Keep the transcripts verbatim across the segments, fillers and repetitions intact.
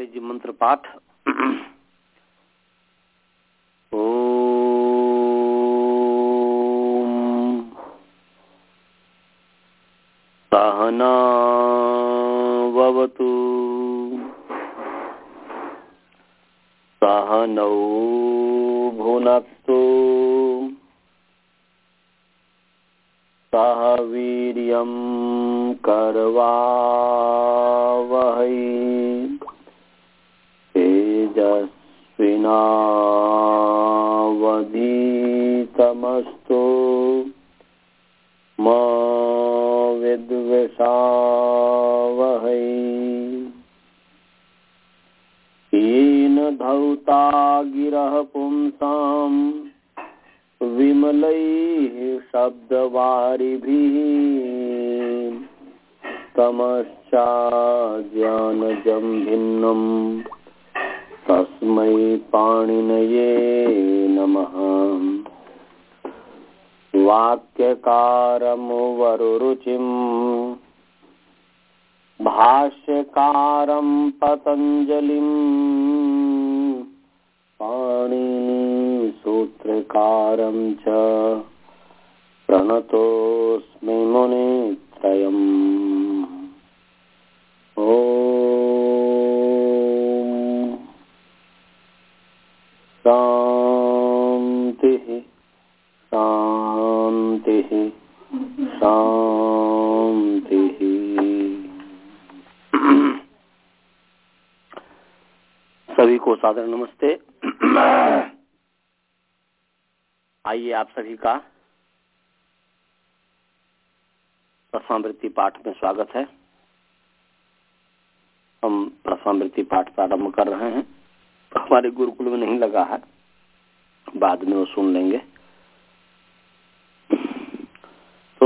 गायत्री जी मंत्र पाठ। ओम सहना भवतु सहनौ भुनक्तु सह वीर्यं करवावहै तेजस्विनावधीतमस्तु मा विद्विषावहै। येन धौता गिरः पुंसां विमलैः शब्दवारिभिः तमश्चाज्ञानजं भिन्नं तस्मै पाणिनये नमः। वाक्यकारं वरुरुचिं भाष्यकारं पतञ्जलिं पाणिनि सूत्रकारं च प्रणतोऽस्मि मुनित्रयम्। ओम शांतिः शांतिः शांतिः। सभी को सादर नमस्ते। आइए आप सभी का प्रथमावृत्ति पाठ में स्वागत है। हम प्रथमावृत्ति पाठ प्रारंभ कर रहे हैं। हमारे गुरुकुल में नहीं लगा है, बाद में वो सुन लेंगे। तो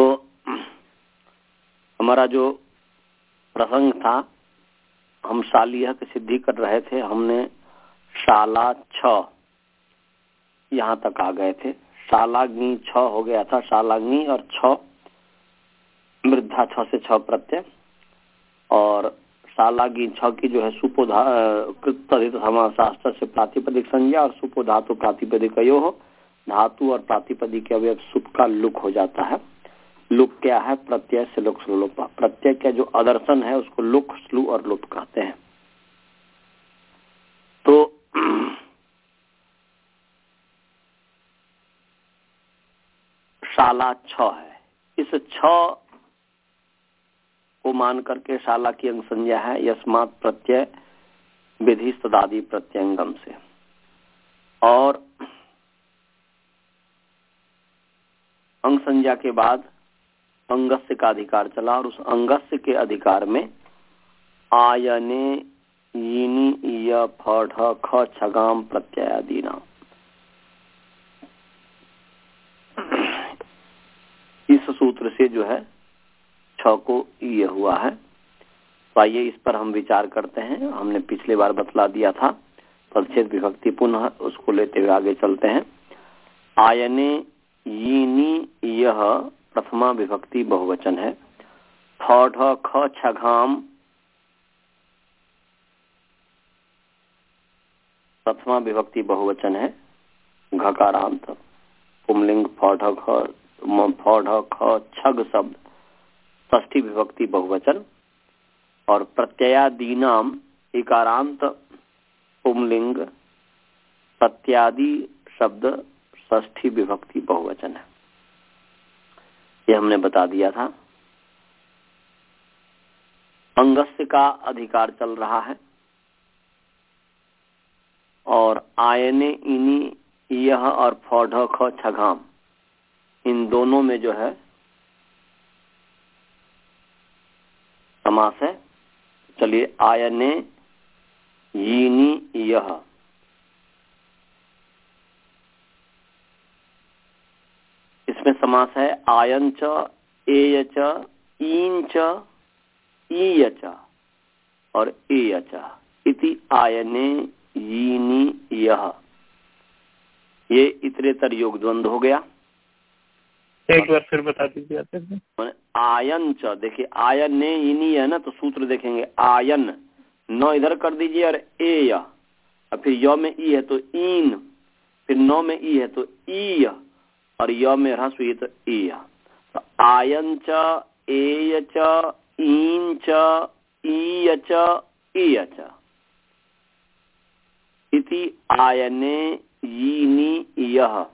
हमारा जो प्रसंग था, हम शालीय की सिद्धि कर रहे थे। हमने शाला छ यहाँ तक आ गए थे। शालाग्नि छ हो गया था। शालाग्नि और छ वृद्धा छ से छ प्रत्यय, और शालाग्नि छ की जो है सुपोधा कृत समासास्त्र से प्रातिपदिक संज्ञा और सुपोधातु प्रातिपदिक यो हो धातु और प्रातिपदिक के अवयव सुप का लुक हो जाता है। लुक क्या है? प्रत्यय से लुक स्लुप। प्रत्यय का जो आदर्शन है उसको लुक स्लु और लुप कहते हैं। तो शाला छ है। इस छ को मान करके शाला की अंग संज्ञा है यस्मात् प्रत्यय विधि तदादि प्रत्यंगम से। और अंग संज्ञा के बाद अंगस्य का अधिकार चला, और उस अंगस्य के अधिकार में आयने यिनी य फ ढ ख छगाम प्रत्ययादि नाम। इस सूत्र से जो है छ को ये हुआ है। तो आइए इस पर हम विचार करते हैं। हमने पिछले बार बतला दिया था तलछेद विभक्ति, पुनः उसको लेते हुए आगे चलते हैं। आयने यिनी यह प्रथमा विभक्ति बहुवचन है। फ ढ ख छघाम प्रथमा विभक्ति बहुवचन है। घकारांत पुंलिंग फ ढ ख फ ढ ख छग शब्द षष्ठी विभक्ति बहुवचन, और प्रत्ययादीनाम इकारांत पुंलिंग प्रत्यादि शब्द षष्ठी विभक्ति बहुवचन है। ये हमने बता दिया था। अंगस्य का अधिकार चल रहा है, और आयने इनी यह और फ ढ ख छघाम इन दोनों में जो है समास है। चलिए, आयने यिनी यह, इसमें समास है आयन च एय च ईन च ईय च और एय च इति आयने यिनी यह। ये इतरेतर योग द्वंद्व हो गया। एक बार फिर बता दीजिए। आयन च, देखिए आयन ने इनी है ना, तो सूत्र देखेंगे आयन नौ इधर कर दीजिए और ए य, और फिर य में ई है तो ईन, फिर नौ में ई है तो ई, और य में ह्रस्व हुई तो ई। तो आयन च, एय च, ईन च, ईय च, ईय च इति आयने यीनि यह।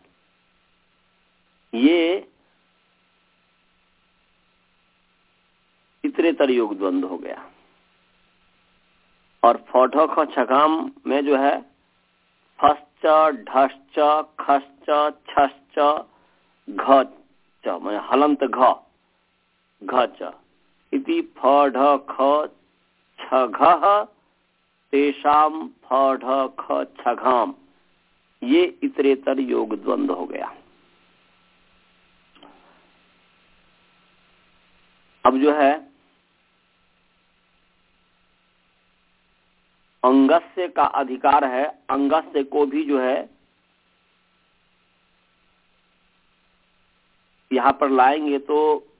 ये इतरेतर योग द्वंद्व हो गया। और फौठ ख छगाम में जो है फश्च, ढश्च, खश्च, छश्च, घ च मैं हलंत घ घ च इति फढ़ ख छघ तेषाम फढ़ ख छघाम। ये इतरेतर योग द्वंद्व हो गया। अब जो है अंगस्य का अधिकार है, अंगस्य को भी जो है यहां पर लाएंगे तो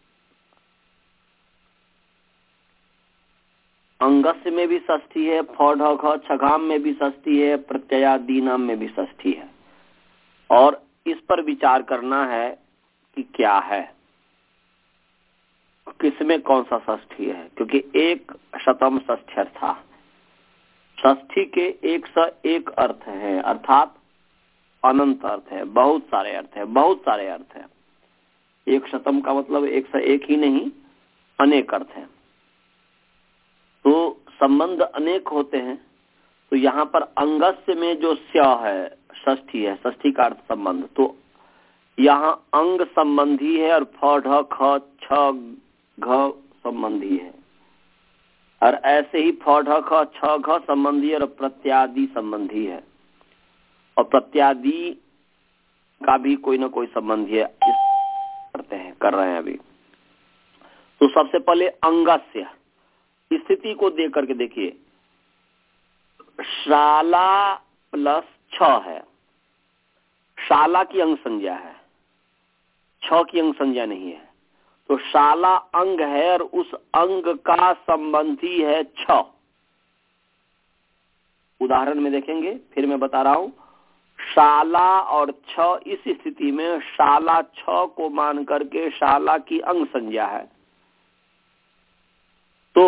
अंगस्य में भी षष्ठी है, फौढ़ ख छगाम में भी षष्ठी है, प्रत्ययादीनाम में भी षष्ठी है। और इस पर विचार करना है कि क्या है, किसमें कौन सा षष्ठी है, क्योंकि एक शतम षष्ठ्यर था। षष्ठी के एक सौ एक अर्थ है, अर्थात अनंत अर्थ है, बहुत सारे अर्थ है, बहुत सारे अर्थ है। एक शतम का मतलब एक सौ एक ही नहीं, अनेक अर्थ है। तो संबंध अनेक होते हैं। तो यहाँ पर अंगस्य में जो स्य है षष्ठी है, षष्ठी का अर्थ संबंध, तो यहाँ अंग संबंधी है और फ ढ ख छ घ संबंधी है, और ऐसे ही फ ढ ख छ घ संबंधी और प्रत्यादि संबंधी है, और प्रत्यादि का भी कोई ना कोई संबंधी है। इस करते हैं कर रहे हैं अभी। तो सबसे पहले अंगस्य स्थिति को देख करके देखिए, शाला प्लस छ है, शाला की अंग संज्ञा है, छ की अंग संज्ञा नहीं है। तो शाला अंग है और उस अंग का संबंधी है छ। उदाहरण में देखेंगे, फिर मैं बता रहा हूं। शाला और छ, इस स्थिति में शाला छ को मान करके शाला की अंग संज्ञा है। तो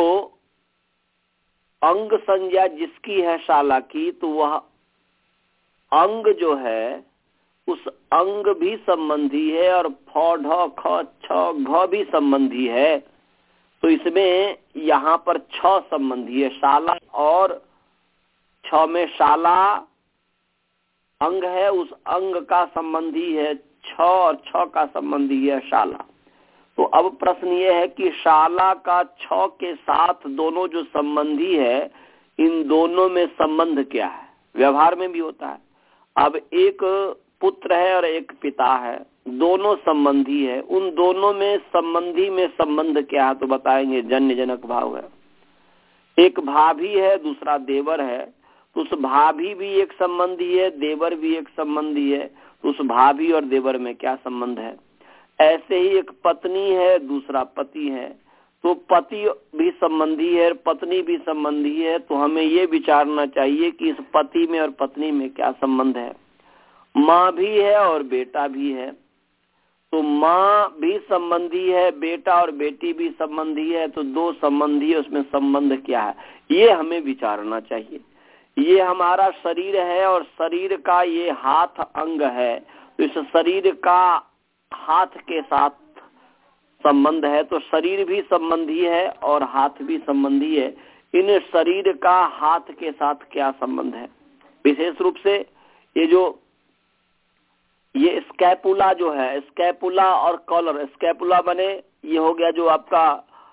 अंग संज्ञा जिसकी है शाला की, तो वह अंग जो है उस अंग भी संबंधी है और फ ढ ख छ घ भी संबंधी है। तो इसमें यहाँ पर छ संबंधी है, शाला और छ में शाला अंग है, उस अंग का संबंधी है छ और छ का संबंधी है शाला। तो अब प्रश्न ये है कि शाला का छ के साथ दोनों जो संबंधी है, इन दोनों में संबंध क्या है। व्यवहार में भी होता है। अब एक पुत्र है और एक पिता है, दोनों संबंधी है, उन दोनों में संबंधी में संबंध क्या है, तो बताएंगे जन्य जनक भाव है। एक भाभी है, दूसरा देवर है, तो उस भाभी भी एक संबंधी है, देवर भी एक संबंधी है, तो उस भाभी और देवर में क्या संबंध है। ऐसे ही एक पत्नी है, दूसरा पति है, तो पति भी संबंधी है, पत्नी भी संबंधी है। तो हमें ये विचारना चाहिए कि इस पति में और पत्नी में क्या संबंध है। माँ भी है और बेटा भी है, तो माँ भी संबंधी है, बेटा और बेटी भी संबंधी है, तो दो संबंधी है, उसमें संबंध क्या है, ये हमें विचारना चाहिए। ये हमारा शरीर है और शरीर का ये हाथ अंग है, तो इस शरीर का हाथ के साथ संबंध है, तो शरीर भी संबंधी है और हाथ भी संबंधी है। इन शरीर का हाथ के साथ क्या संबंध है। विशेष रूप से ये जो ये स्कैपुला जो है, स्कैपुला और कॉलर, स्कैपुला बने ये हो गया जो आपका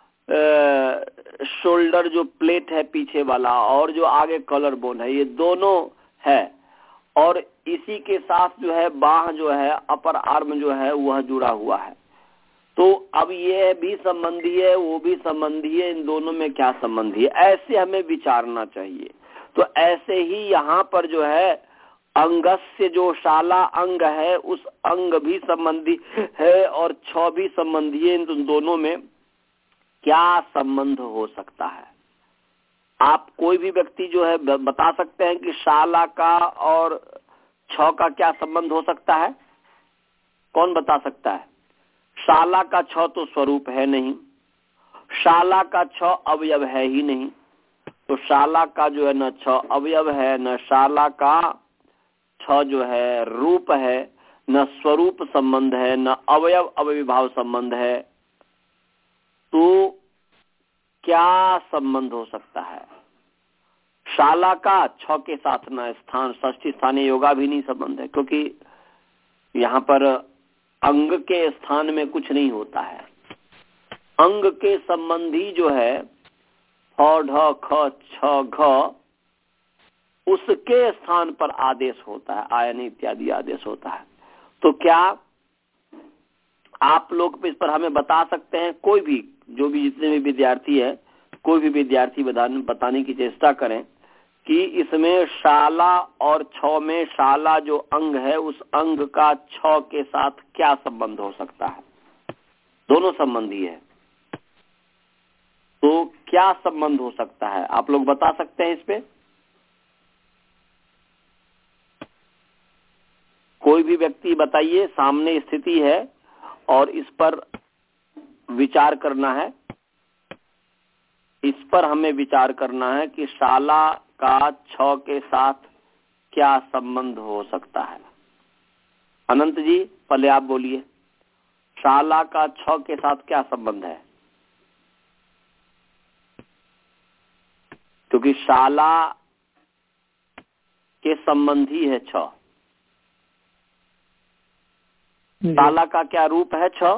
शोल्डर जो प्लेट है पीछे वाला, और जो आगे कॉलर बोन है, ये दोनों है। और इसी के साथ जो है बाह जो है, अपर आर्म जो है वह जुड़ा हुआ है। तो अब ये भी संबंधी है, वो भी संबंधी है, इन दोनों में क्या संबंधी है, ऐसे हमें विचारना चाहिए। तो ऐसे ही यहाँ पर जो है अंगस्य जो शाला अंग है, उस अंग भी संबंधी है और छ भी संबंधी है। इन दोनों में क्या संबंध हो सकता है। आप कोई भी व्यक्ति जो है बता सकते हैं कि शाला का और छ का क्या संबंध हो सकता है? कौन बता सकता है? शाला का छ तो स्वरूप है नहीं, शाला का छ अवयव है ही नहीं, तो शाला का जो है न छ अवयव है, न शाला का छ जो है रूप है, न स्वरूप संबंध है, न अवयव अवयविभाव संबंध है, तो क्या संबंध हो सकता है? शाला का छ के साथ न स्थान षष्ठी स्थानीय योगा भी नहीं संबंध है, क्योंकि यहाँ पर अंग के स्थान में कुछ नहीं होता है। अंग के संबंधी जो है फ ढ ख छ घ उसके स्थान पर आदेश होता है, आयन इत्यादि आदेश होता है। तो क्या आप लोग इस पर हमें बता सकते हैं? कोई भी जो भी जितने भी विद्यार्थी है, कोई भी विद्यार्थी बताने की चेष्टा करें कि इसमें शाला और छ में शाला जो अंग है उस अंग का छ के साथ क्या संबंध हो सकता है? दोनों संबंधी है, तो क्या संबंध हो सकता है? आप लोग बता सकते हैं इस पे? कोई भी व्यक्ति बताइए, सामने स्थिति है और इस पर विचार करना है। इस पर हमें विचार करना है कि शाला का छ के साथ क्या संबंध हो सकता है। अनंत जी पहले आप बोलिए, शाला का छ के साथ क्या संबंध है? क्योंकि शाला के संबंधी है छ। शाला का क्या रूप है छ?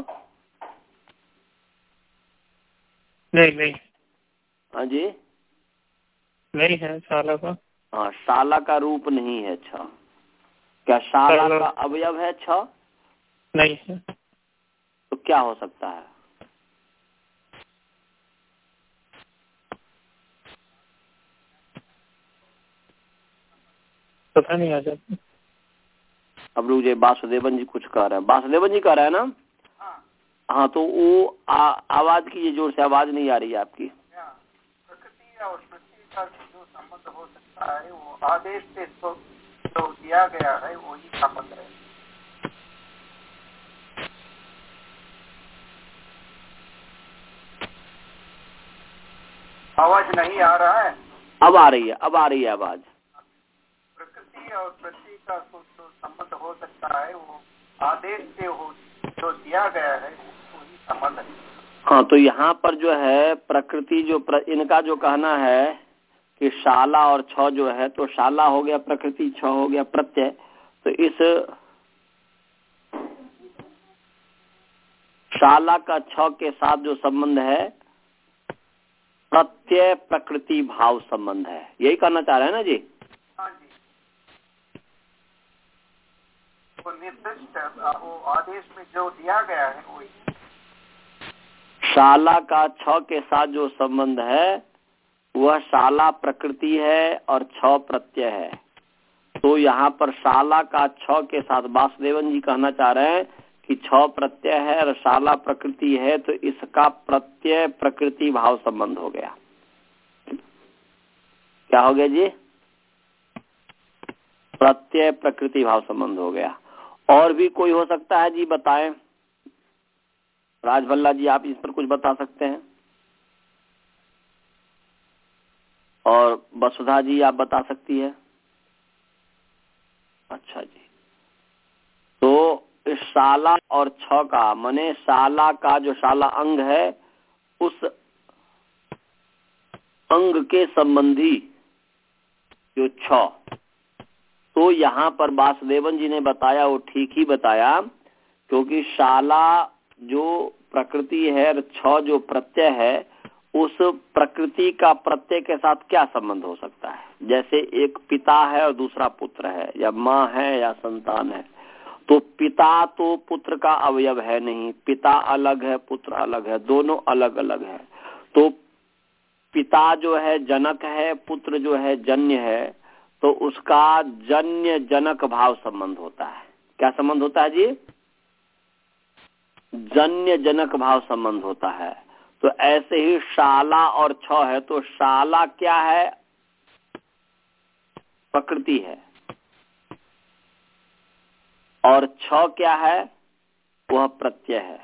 नहीं नहीं हाँ जी, नहीं है शाला का। हाँ, शाला का रूप नहीं है छ। क्या शाला का अवयव है छ? नहीं है। तो क्या हो सकता है? पता नहीं आ जाता। अब रुक जाइए, वासुदेवन जी कुछ कह रहे हैं। वासुदेवन जी कह रहे हैं ना? हाँ, हाँ तो वो आ, आवाज कीजिए जोर से, आवाज नहीं आ रही है आपकी। प्रकृति और पृथ्वी का जो संबंध हो सकता है वो आदेश से तो जो दिया गया है वही संबंध है। आवाज नहीं आ रहा है? अब आ रही है, अब आ रही है आवाज। प्रकृति और पृथ्वी का जो संबंध हो सकता है वो आदेश से हो जो दिया गया है वही संबंध है। हाँ, तो यहाँ पर जो है प्रकृति जो प्र, इनका जो कहना है कि शाला और छ जो है, तो शाला हो गया प्रकृति, छ हो गया प्रत्यय। तो इस शाला का छ के साथ जो संबंध है प्रत्यय प्रकृति भाव संबंध है, यही कहना चाह रहे हैं ना जी? हाँ जी, वो निर्दिष्ट वो आदेश में जो दिया गया है वही। शाला का छ के साथ जो संबंध है वह शाला प्रकृति है और छ प्रत्यय है। तो यहाँ पर शाला का छ के साथ वासुदेवन जी कहना चाह रहे हैं कि छ प्रत्यय है और शाला प्रकृति है, तो इसका प्रत्यय प्रकृति भाव संबंध हो गया। क्या हो गया जी? प्रत्यय प्रकृति भाव संबंध हो गया। और भी कोई हो सकता है जी? बताएं। राजभल्ला जी आप इस पर कुछ बता सकते हैं? और वसुधा जी आप बता सकती है? अच्छा जी, तो इस शाला और छ का माने शाला का जो शाला अंग है उस अंग के संबंधी जो छ, तो यहाँ पर वासुदेवन जी ने बताया वो ठीक ही बताया, क्योंकि शाला जो प्रकृति है और छ जो प्रत्यय है, उस प्रकृति का प्रत्यय के साथ क्या संबंध हो सकता है? जैसे एक पिता है और दूसरा पुत्र है, या माँ है या संतान है, तो पिता तो पुत्र का अवयव है नहीं, पिता अलग है पुत्र अलग है, दोनों अलग अलग है। तो पिता जो है जनक है, पुत्र जो है जन्य है, तो उसका जन्य जनक भाव संबंध होता है। क्या संबंध होता है जी? जन्य जनक भाव संबंध होता है। तो ऐसे ही शाला और छ है, तो शाला क्या है? प्रकृति है, और छ क्या है? वह प्रत्यय है।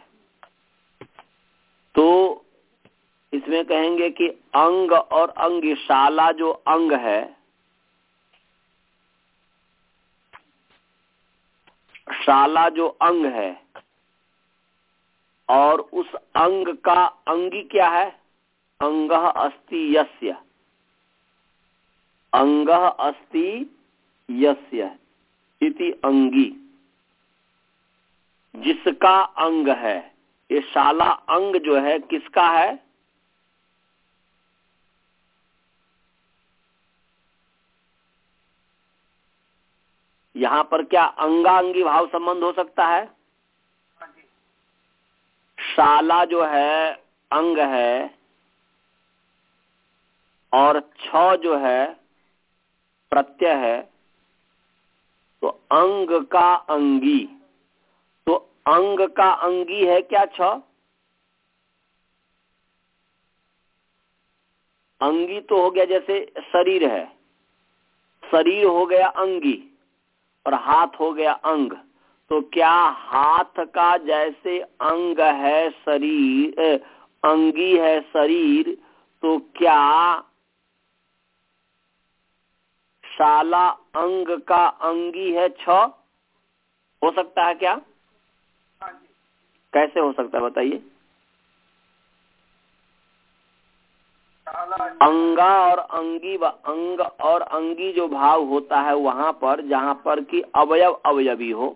तो इसमें कहेंगे कि अंग और अंगी, शाला जो अंग है, शाला जो अंग है, और उस अंग का अंगी क्या है? अंगः अस्ति यस्य, अंगः अस्ति यस्य इति अंगी, जिसका अंग है। ये शाला अंग जो है किसका है? यहां पर क्या अंगांगी भाव संबंध हो सकता है? शाला जो है अंग है, और छ जो है प्रत्यय है, तो अंग का अंगी, तो अंग का अंगी है क्या छ? अंगी तो हो गया जैसे शरीर है, शरीर हो गया अंगी, और हाथ हो गया अंग। तो क्या हाथ का जैसे अंग है शरीर, अंगी है शरीर, तो क्या शाला अंग का अंगी है छ? हो सकता है क्या? कैसे हो सकता है बताइए? अंगा और अंगी, अंग और अंगी जो भाव होता है वहां पर जहां पर कि अवयव अवयवी हो,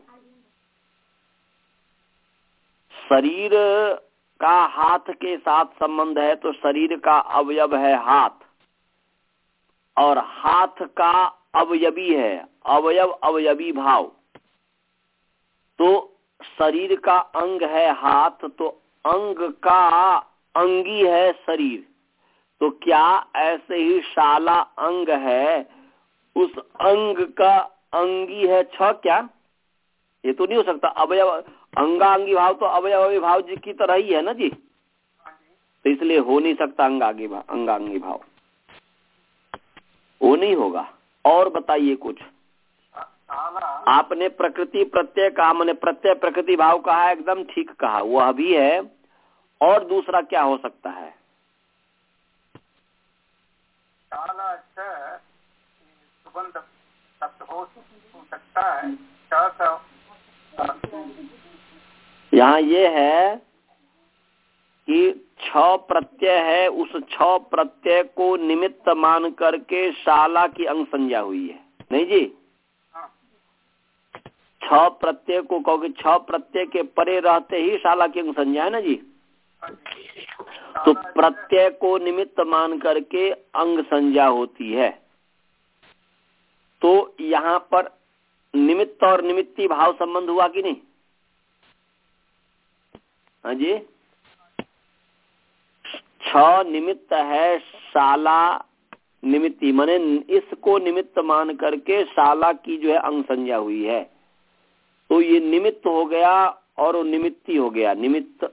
शरीर का हाथ के साथ संबंध है, तो शरीर का अवयव है हाथ, और हाथ का अवयवी है, अवयव अवयवी भाव। तो शरीर का अंग है हाथ, तो अंग का अंगी है शरीर। तो क्या ऐसे ही शाला अंग है, उस अंग का अंगी है छ क्या? ये तो नहीं हो सकता। अवयव अंगांगी भाव तो अवयवी भाव जी की तरह ही है ना जी, तो इसलिए हो नहीं सकता अंगांगी भाव, अंगांगी भाव वो नहीं होगा। और बताइए कुछ। आपने प्रकृति प्रत्यय कहा, मैंने प्रत्यय प्रकृति भाव कहा, एकदम ठीक कहा, वह भी है। और दूसरा क्या हो सकता है? सुगंध शब्द हो सकता है। यहाँ ये है कि छ प्रत्यय है, उस छ प्रत्यय को निमित्त मान करके शाला की अंग संज्ञा हुई है, नहीं जी? छ प्रत्यय को कहोगे, छ प्रत्यय के परे रहते ही शाला की अंग संज्ञा है ना जी? तो प्रत्यय को निमित्त मान करके अंग संज्ञा होती है। तो यहाँ पर निमित्त और निमित्ती भाव संबंध हुआ कि नहीं? हाँ जी। छ निमित्त है, शाला निमित्ती, माने इसको निमित्त मान करके शाला की जो है अंग संज्ञा हुई है। तो ये निमित्त हो गया और निमित्ती हो गया, निमित्त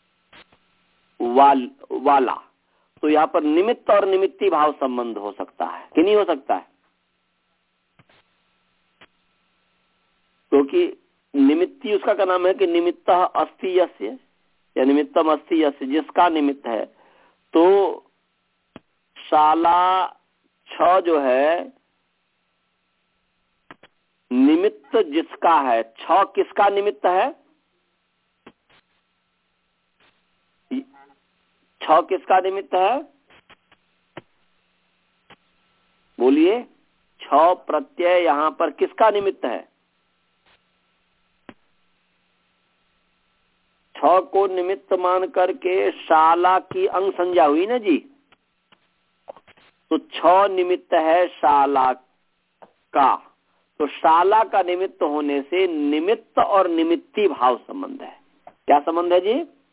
वाल वाला। तो यहाँ पर निमित्त और निमित्ती भाव संबंध हो सकता है कि नहीं हो सकता है? क्योंकि निमित्ती उसका क्या नाम है कि निमित्त अस्ति यस्य, या निमित्तम अस्ति यस्य, जिसका निमित्त है। तो शाला छ जो है निमित्त जिसका है, छ किसका निमित्त है? छ किसका निमित्त है? बोलिए। छ प्रत्यय यहाँ पर किसका निमित्त है? छ को निमित्त मान करके शाला की अंग संज्ञा हुई ना जी? तो छ निमित्त है शाला का, तो शाला का निमित्त होने से निमित्त और निमित्ती भाव संबंध है। क्या संबंध है जी?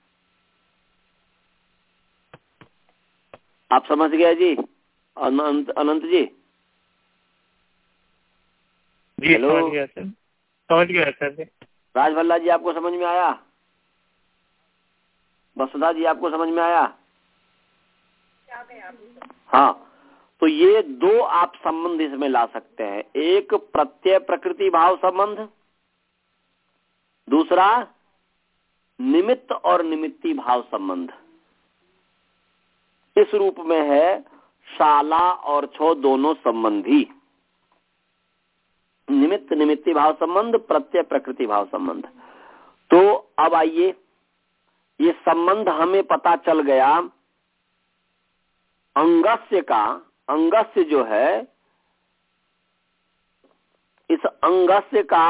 आप समझ गए जी? अनंत अनंत जी? जी समझ गया सर, समझ गया सर। राजभल्ला जी आपको समझ में आया? वसुधा जी आपको समझ में आया? हाँ, तो ये दो आप संबंध इसमें ला सकते हैं, एक प्रत्यय प्रकृति भाव संबंध, दूसरा निमित्त और निमित्ती भाव संबंध। इस रूप में है शाला और छो दोनों संबंधी, निमित्त निमित्ती भाव संबंध, प्रत्यय प्रकृति भाव संबंध। तो अब आइए, ये संबंध हमें पता चल गया अंगस्य का। अंगस्य जो है, इस अंगस्य का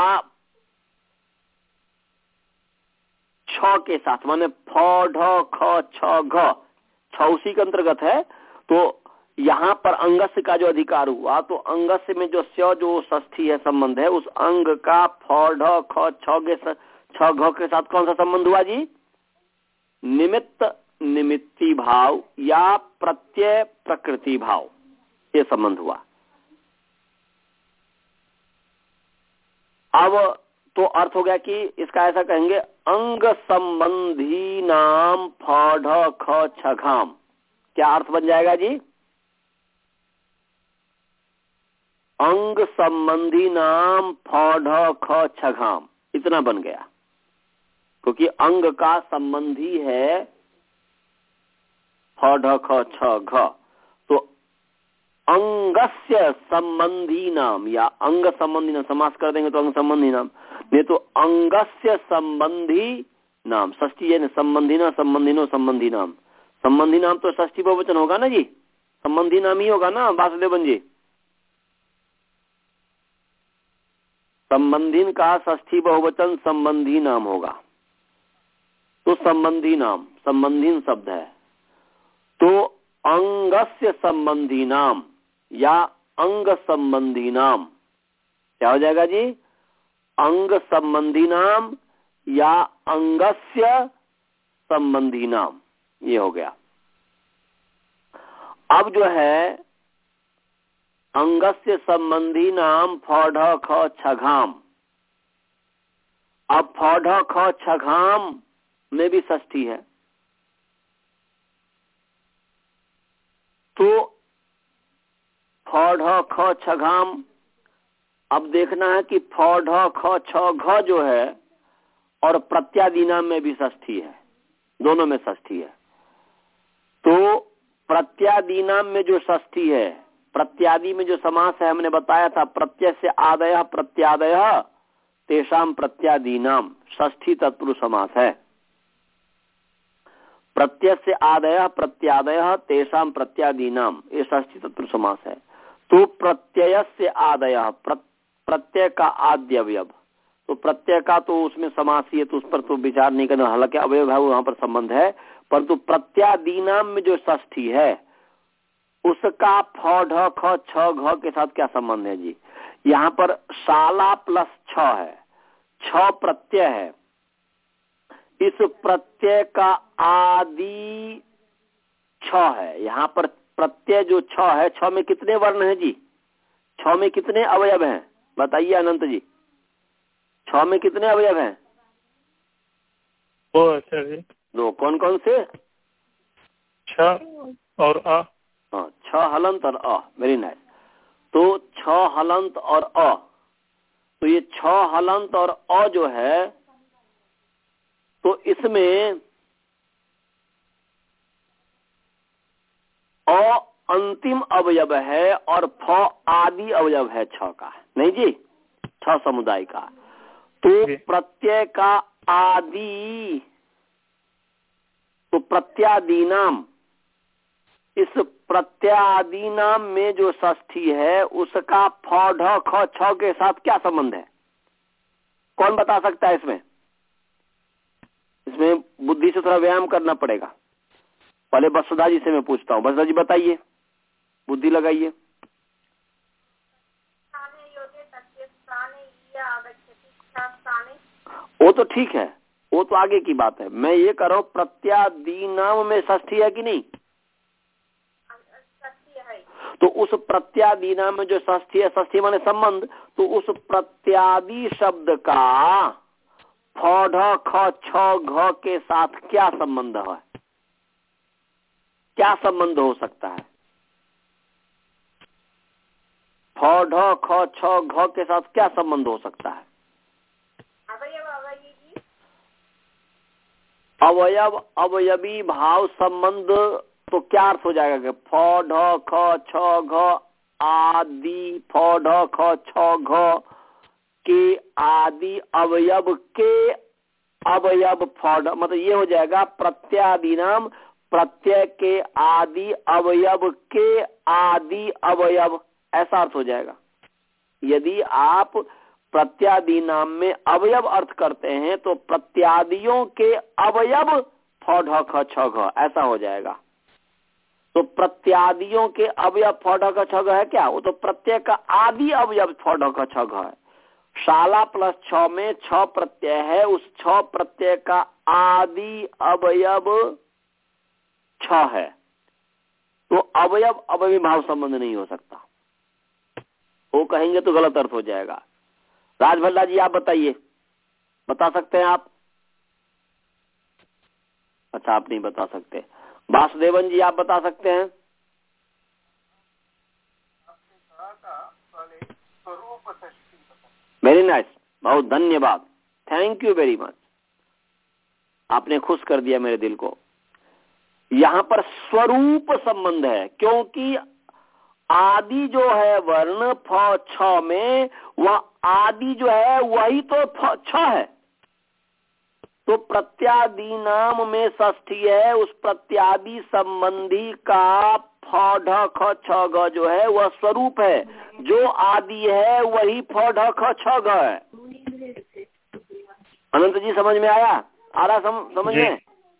छ के साथ, माने फ ढ ख छ घ, छ उसी के अंतर्गत है। तो यहाँ पर अंगस्य का जो अधिकार हुआ, तो अंगस्य में जो स्य जो षष्ठी है संबंध है, उस अंग का फ ढ ख छ के छ घ के साथ कौन सा संबंध हुआ जी? निमित्त निमित्ती भाव या प्रत्यय प्रकृति भाव, ये संबंध हुआ। अब तो अर्थ हो गया कि इसका ऐसा कहेंगे, अंग संबंधी नाम फ ढ ख छ घाम। क्या अर्थ बन जाएगा जी? अंग संबंधी नाम फ ढ ख छ घाम, इतना बन गया, क्योंकि अंग का संबंधी है फ ढ ख छ घ। तो अंगस्य संबंधी नाम या अंग संबंधी नाम, समास कर देंगे तो अंग संबंधी नाम, नहीं तो अंगस्य संबंधी नाम, षष्ठी है ना, संबंधी ना संबंधी नो संबंधी नाम। संबंधी नाम तो षष्ठी बहुवचन होगा ना जी, संबंधी नाम ही होगा ना वासुदेवन जी। संबंधीन का षष्ठी बहुवचन संबंधी नाम होगा, तो संबंधी नाम संबंधीन शब्द है। तो अंगस्य संबंधी नाम या अंग संबंधी नाम क्या हो जाएगा जी? अंग संबंधी नाम या अंगस्य संबंधी नाम, ये हो गया। अब जो है अंगस्य संबंधी नाम फ ढ ख छ घाम। अब फ ढ ख छ घाम में भी षष्ठी है, तो फ ढ ख छ घाम। अब देखना है कि फ ढ ख छ घ जो है और प्रत्यादि नाम में भी षष्ठी है, दोनों में षष्ठी है। तो प्रत्यादि नाम में जो षष्ठी है, प्रत्यादि में जो समास है हमने बताया था, प्रत्यय से आदय प्रत्यादय तेषाम प्रत्यादि नाम, षष्ठी तत्पुरुष समास है। प्रत्यय से आदय प्रत्यादय तेषाम प्रत्यादि नाम, ये षष्ठी तत्पुरुष समास है। तो प्रत्यय से आदय, प्रत्यय का आद्य अवयव, तो प्रत्यय का तो उसमें समास ही है, तो उस पर तो विचार नहीं करना, हालांकि अवयव है वहां पर संबंध है, परंतु प्रत्यादि नाम में जो षष्ठी है उसका फ ढ ख छ घ के साथ क्या संबंध है जी? यहाँ पर शाला प्लस छ है, छ प्रत्यय है, इस प्रत्यय का आदि छ है। यहाँ पर प्रत्यय जो छ है, छ में कितने वर्ण हैं जी? छ में कितने अवयव हैं बताइए अनंत जी? छ में कितने अवयव हैं? दो जी। दो। कौन कौन से? छ और अ। हाँ, छ हलंत और अ, वेरी नाइस। तो छ हलंत और अ, तो ये छ हलंत और अ जो है, तो इसमें अ अंतिम अवयव है और फ आदि अवयव है छ का, नहीं जी, छ समुदाय का। तो प्रत्यय का आदि, तो प्रत्यादि नाम, इस प्रत्यादि नाम में जो षष्ठी है उसका फ ढ ख छ के साथ क्या संबंध है? कौन बता सकता है इसमें? इसमें बुद्धि से थोड़ा व्यायाम करना पड़ेगा। पहले वसुधा जी से मैं पूछता हूँ, वसुधा जी बताइए, बुद्धि लगाइए। वो तो ठीक है, वो तो आगे की बात है। मैं ये कर रहा हूँ प्रत्यादि नाम में षष्ठी है कि नहीं? तो उस प्रत्यादि नाम में जो षष्ठी है, षष्ठी माने संबंध, तो उस प्रत्यादि शब्द का फ ढ ख छ घ के साथ क्या संबंध है? क्या संबंध हो सकता है? फ ढ ख छ घ के साथ क्या संबंध हो सकता है? अवयव अवयवी भाव संबंध, तो क्या अर्थ हो जाएगा कि फ ढ ख छ घ आदि, फ ढ ख छ घ के आदि अवयव के अवयव फ ढ, मतलब ये हो जाएगा प्रत्यादि नाम प्रत्यय के आदि अवयव के आदि अवयव, ऐसा अर्थ हो जाएगा। यदि आप प्रत्यादि नाम में अवयव अर्थ करते हैं तो प्रत्यादियों के अवयव फ ढ ख छ घ, ऐसा हो जाएगा। तो प्रत्यादियों के अवयव फ ढ ख छ घ है क्या? वो तो प्रत्यय का आदि अवयव फ ढ ख छ घ है। शाला प्लस छ में छ प्रत्यय है, उस छ प्रत्यय का आदि अवयव छ है, तो अवयव अवयवी भाव संबंध नहीं हो सकता। वो कहेंगे तो गलत अर्थ हो जाएगा। राजभल्ला जी आप बताइए, बता सकते हैं आप? अच्छा, आप नहीं बता सकते। वासुदेवन जी आप बता सकते हैं? वेरी नाइस, बहुत धन्यवाद, थैंक यू वेरी मच, आपने खुश कर दिया मेरे दिल को। यहाँ पर स्वरूप संबंध है, क्योंकि आदि जो है वर्ण फ छ में, वह आदि जो है वही तो फ छ है। तो प्रत्यादि नाम में षष्ठी है, उस प्रत्यादि संबंधी का फ ढ ख छ ग जो है वह स्वरूप है। जो आदि है वही फ ढ ख छ ग है। अनंत जी समझ में आया? आ रहा सम, समझ में?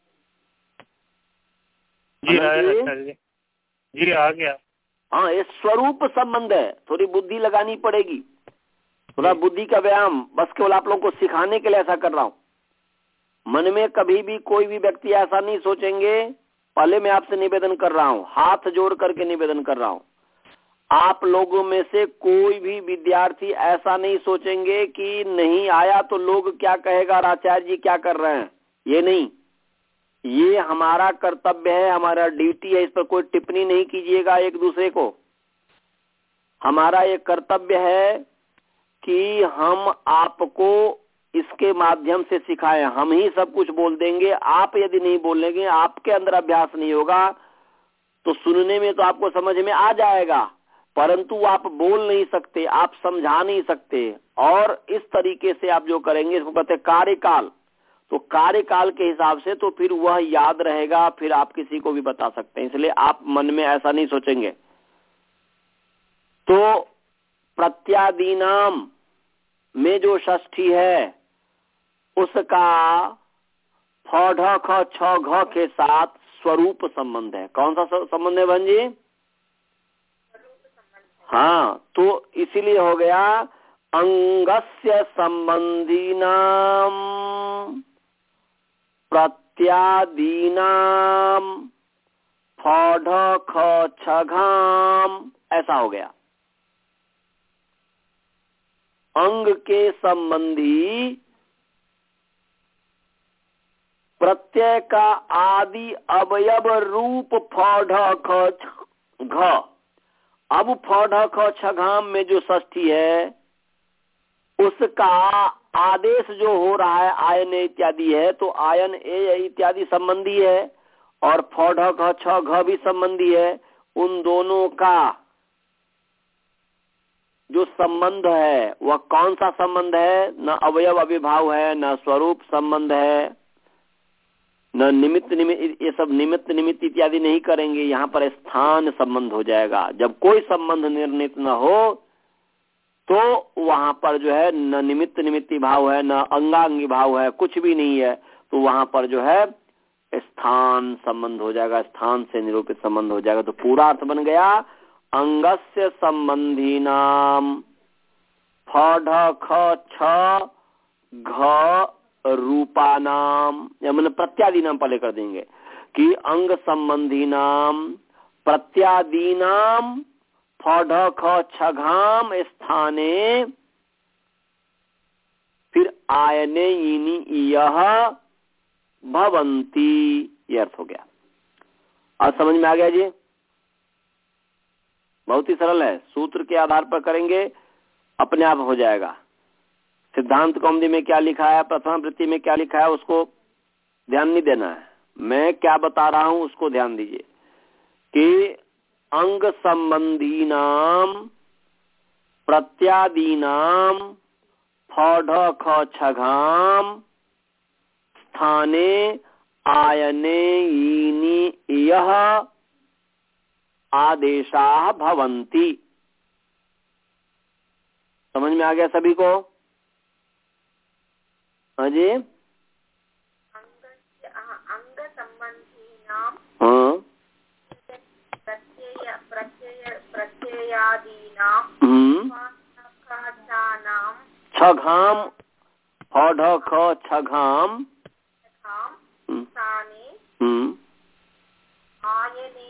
जी आया जी, जी आ गया। हाँ, ये स्वरूप संबंध है, थोड़ी बुद्धि लगानी पड़ेगी, थोड़ा बुद्धि का व्यायाम, बस केवल आप लोगों को सिखाने के लिए ऐसा कर रहा हूँ। मन में कभी भी कोई भी व्यक्ति ऐसा नहीं सोचेंगे, पहले मैं आपसे निवेदन कर रहा हूँ, हाथ जोड़ करके निवेदन कर रहा हूँ, आप लोगों में से कोई भी विद्यार्थी ऐसा नहीं सोचेंगे कि नहीं आया तो लोग क्या कहेगा, आचार्य जी क्या कर रहे हैं। ये नहीं, ये हमारा कर्तव्य है, हमारा ड्यूटी है, इस पर कोई टिप्पणी नहीं कीजिएगा एक दूसरे को। हमारा ये कर्तव्य है कि हम आपको इसके माध्यम से सिखाएं। हम ही सब कुछ बोल देंगे, आप यदि नहीं बोलेंगे, आपके अंदर अभ्यास नहीं होगा, तो सुनने में तो आपको समझ में आ जाएगा, परंतु आप बोल नहीं सकते, आप समझा नहीं सकते। और इस तरीके से आप जो करेंगे, इसको कहते हैं कार्यकाल। तो कार्यकाल के हिसाब से तो फिर वह याद रहेगा, फिर आप किसी को भी बता सकते हैं। इसलिए आप मन में ऐसा नहीं सोचेंगे। तो प्रत्यादीनाम में जो षष्ठी है उसका फ ढ ख छ घ के साथ स्वरूप संबंध है। कौन सा संबंध है बहन जी? हाँ, तो इसीलिए हो गया अंगस्य संबंधीनाम प्रत्यादीनाम फ ढ ख छ घाम, ऐसा हो गया। अंग के संबंधी प्रत्यय का आदि अवयव रूप फ ढ ख घ। अब फ ढ ख छ घाम में जो षष्ठी है उसका आदेश जो हो रहा है आयन इत्यादि है, तो आयन ए इत्यादि संबंधी है और फ ढ ख छ घ भी संबंधी है। उन दोनों का जो संबंध है वह कौन सा संबंध है? न अवयव अविभाव है, न स्वरूप संबंध है, न निमित्त निमित्त, ये सब निमित्त निमित्त इत्यादि नहीं करेंगे। यहाँ पर स्थान संबंध हो जाएगा। जब कोई संबंध निर्णित न हो तो वहां पर जो है न निमित्त निमित्ती भाव है, न अंगांगी भाव है, कुछ भी नहीं है, तो वहां पर जो है स्थान संबंध हो जाएगा, स्थान से निरूपित संबंध हो जाएगा। तो पूरा अर्थ बन गया अंगस्य संबंधी नाम फ ढ ख छ घ रूपा नाम, या मतलब प्रत्यादि नाम पहले कर देंगे कि अंग संबंधी नाम प्रत्यादि नाम फ ढ ख छ घाम स्थाने, फिर आयने इनी यह भवंती, यह अर्थ हो गया। आज समझ में आ गया जी? बहुत ही सरल है, सूत्र के आधार पर करेंगे अपने आप हो जाएगा। सिद्धांत कौमुदी में क्या लिखा है, प्रथम वृत्ति में क्या लिखा है, उसको ध्यान नहीं देना है। मैं क्या बता रहा हूं उसको ध्यान दीजिए कि अंग संबंधी नाम प्रत्यादीनाम फौढ ख छघाम स्थाने आयने ईनि यह आदेशाः भवन्ति। समझ में आ गया सभी को? हाँ जी, अंग संबंधी नाम हाँ, प्रत्यय प्रत्यय प्रत्ययादीनाम नाम छघाम फौढ ख छघाम स्थाने हम्म आयने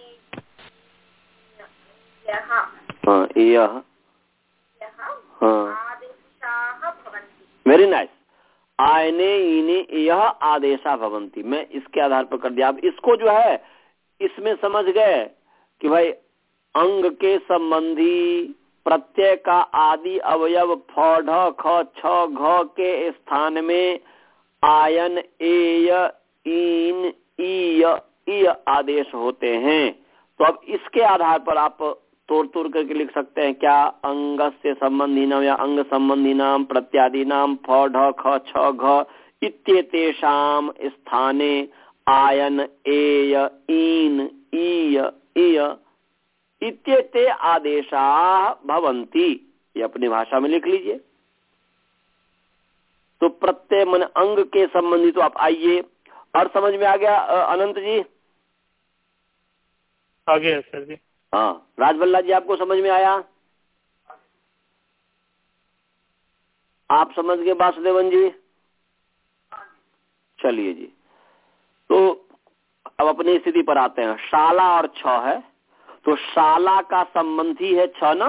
यः हाँ यह यः हाँ आदेशाः भवन्ति। Very nice. आयने इने यह आदेशा भवंती, मैं इसके आधार पर कर दिया। अब इसको जो है इसमें समझ गए कि भाई अंग के संबंधी प्रत्यय का आदि अवयव फौढ ख छ घ के स्थान में आयन एय ईन ईय ईय आदेश होते हैं। तो अब इसके आधार पर आप तोड़ तोड़ करके लिख सकते हैं क्या, अंग से संबंधी नाम या अंग संबंधी नाम प्रत्यादि नाम फौढ ख छ घ इत्येतेषां स्थाने आयन एय ईन ईय ईय इत्येते आदेशाः भवन्ति। ये अपनी भाषा में लिख लीजिए। तो प्रत्यय मन अंग के संबंधी, तो आप आइए और समझ में आ गया अनंत जी? आ गया सर जी। हाँ, राजबल्ला जी आपको समझ में आया? आप समझ गए वासुदेवन जी? चलिए जी, तो अब अपनी स्थिति पर आते हैं। शाला और छ है, तो शाला का संबंधी है छ ना,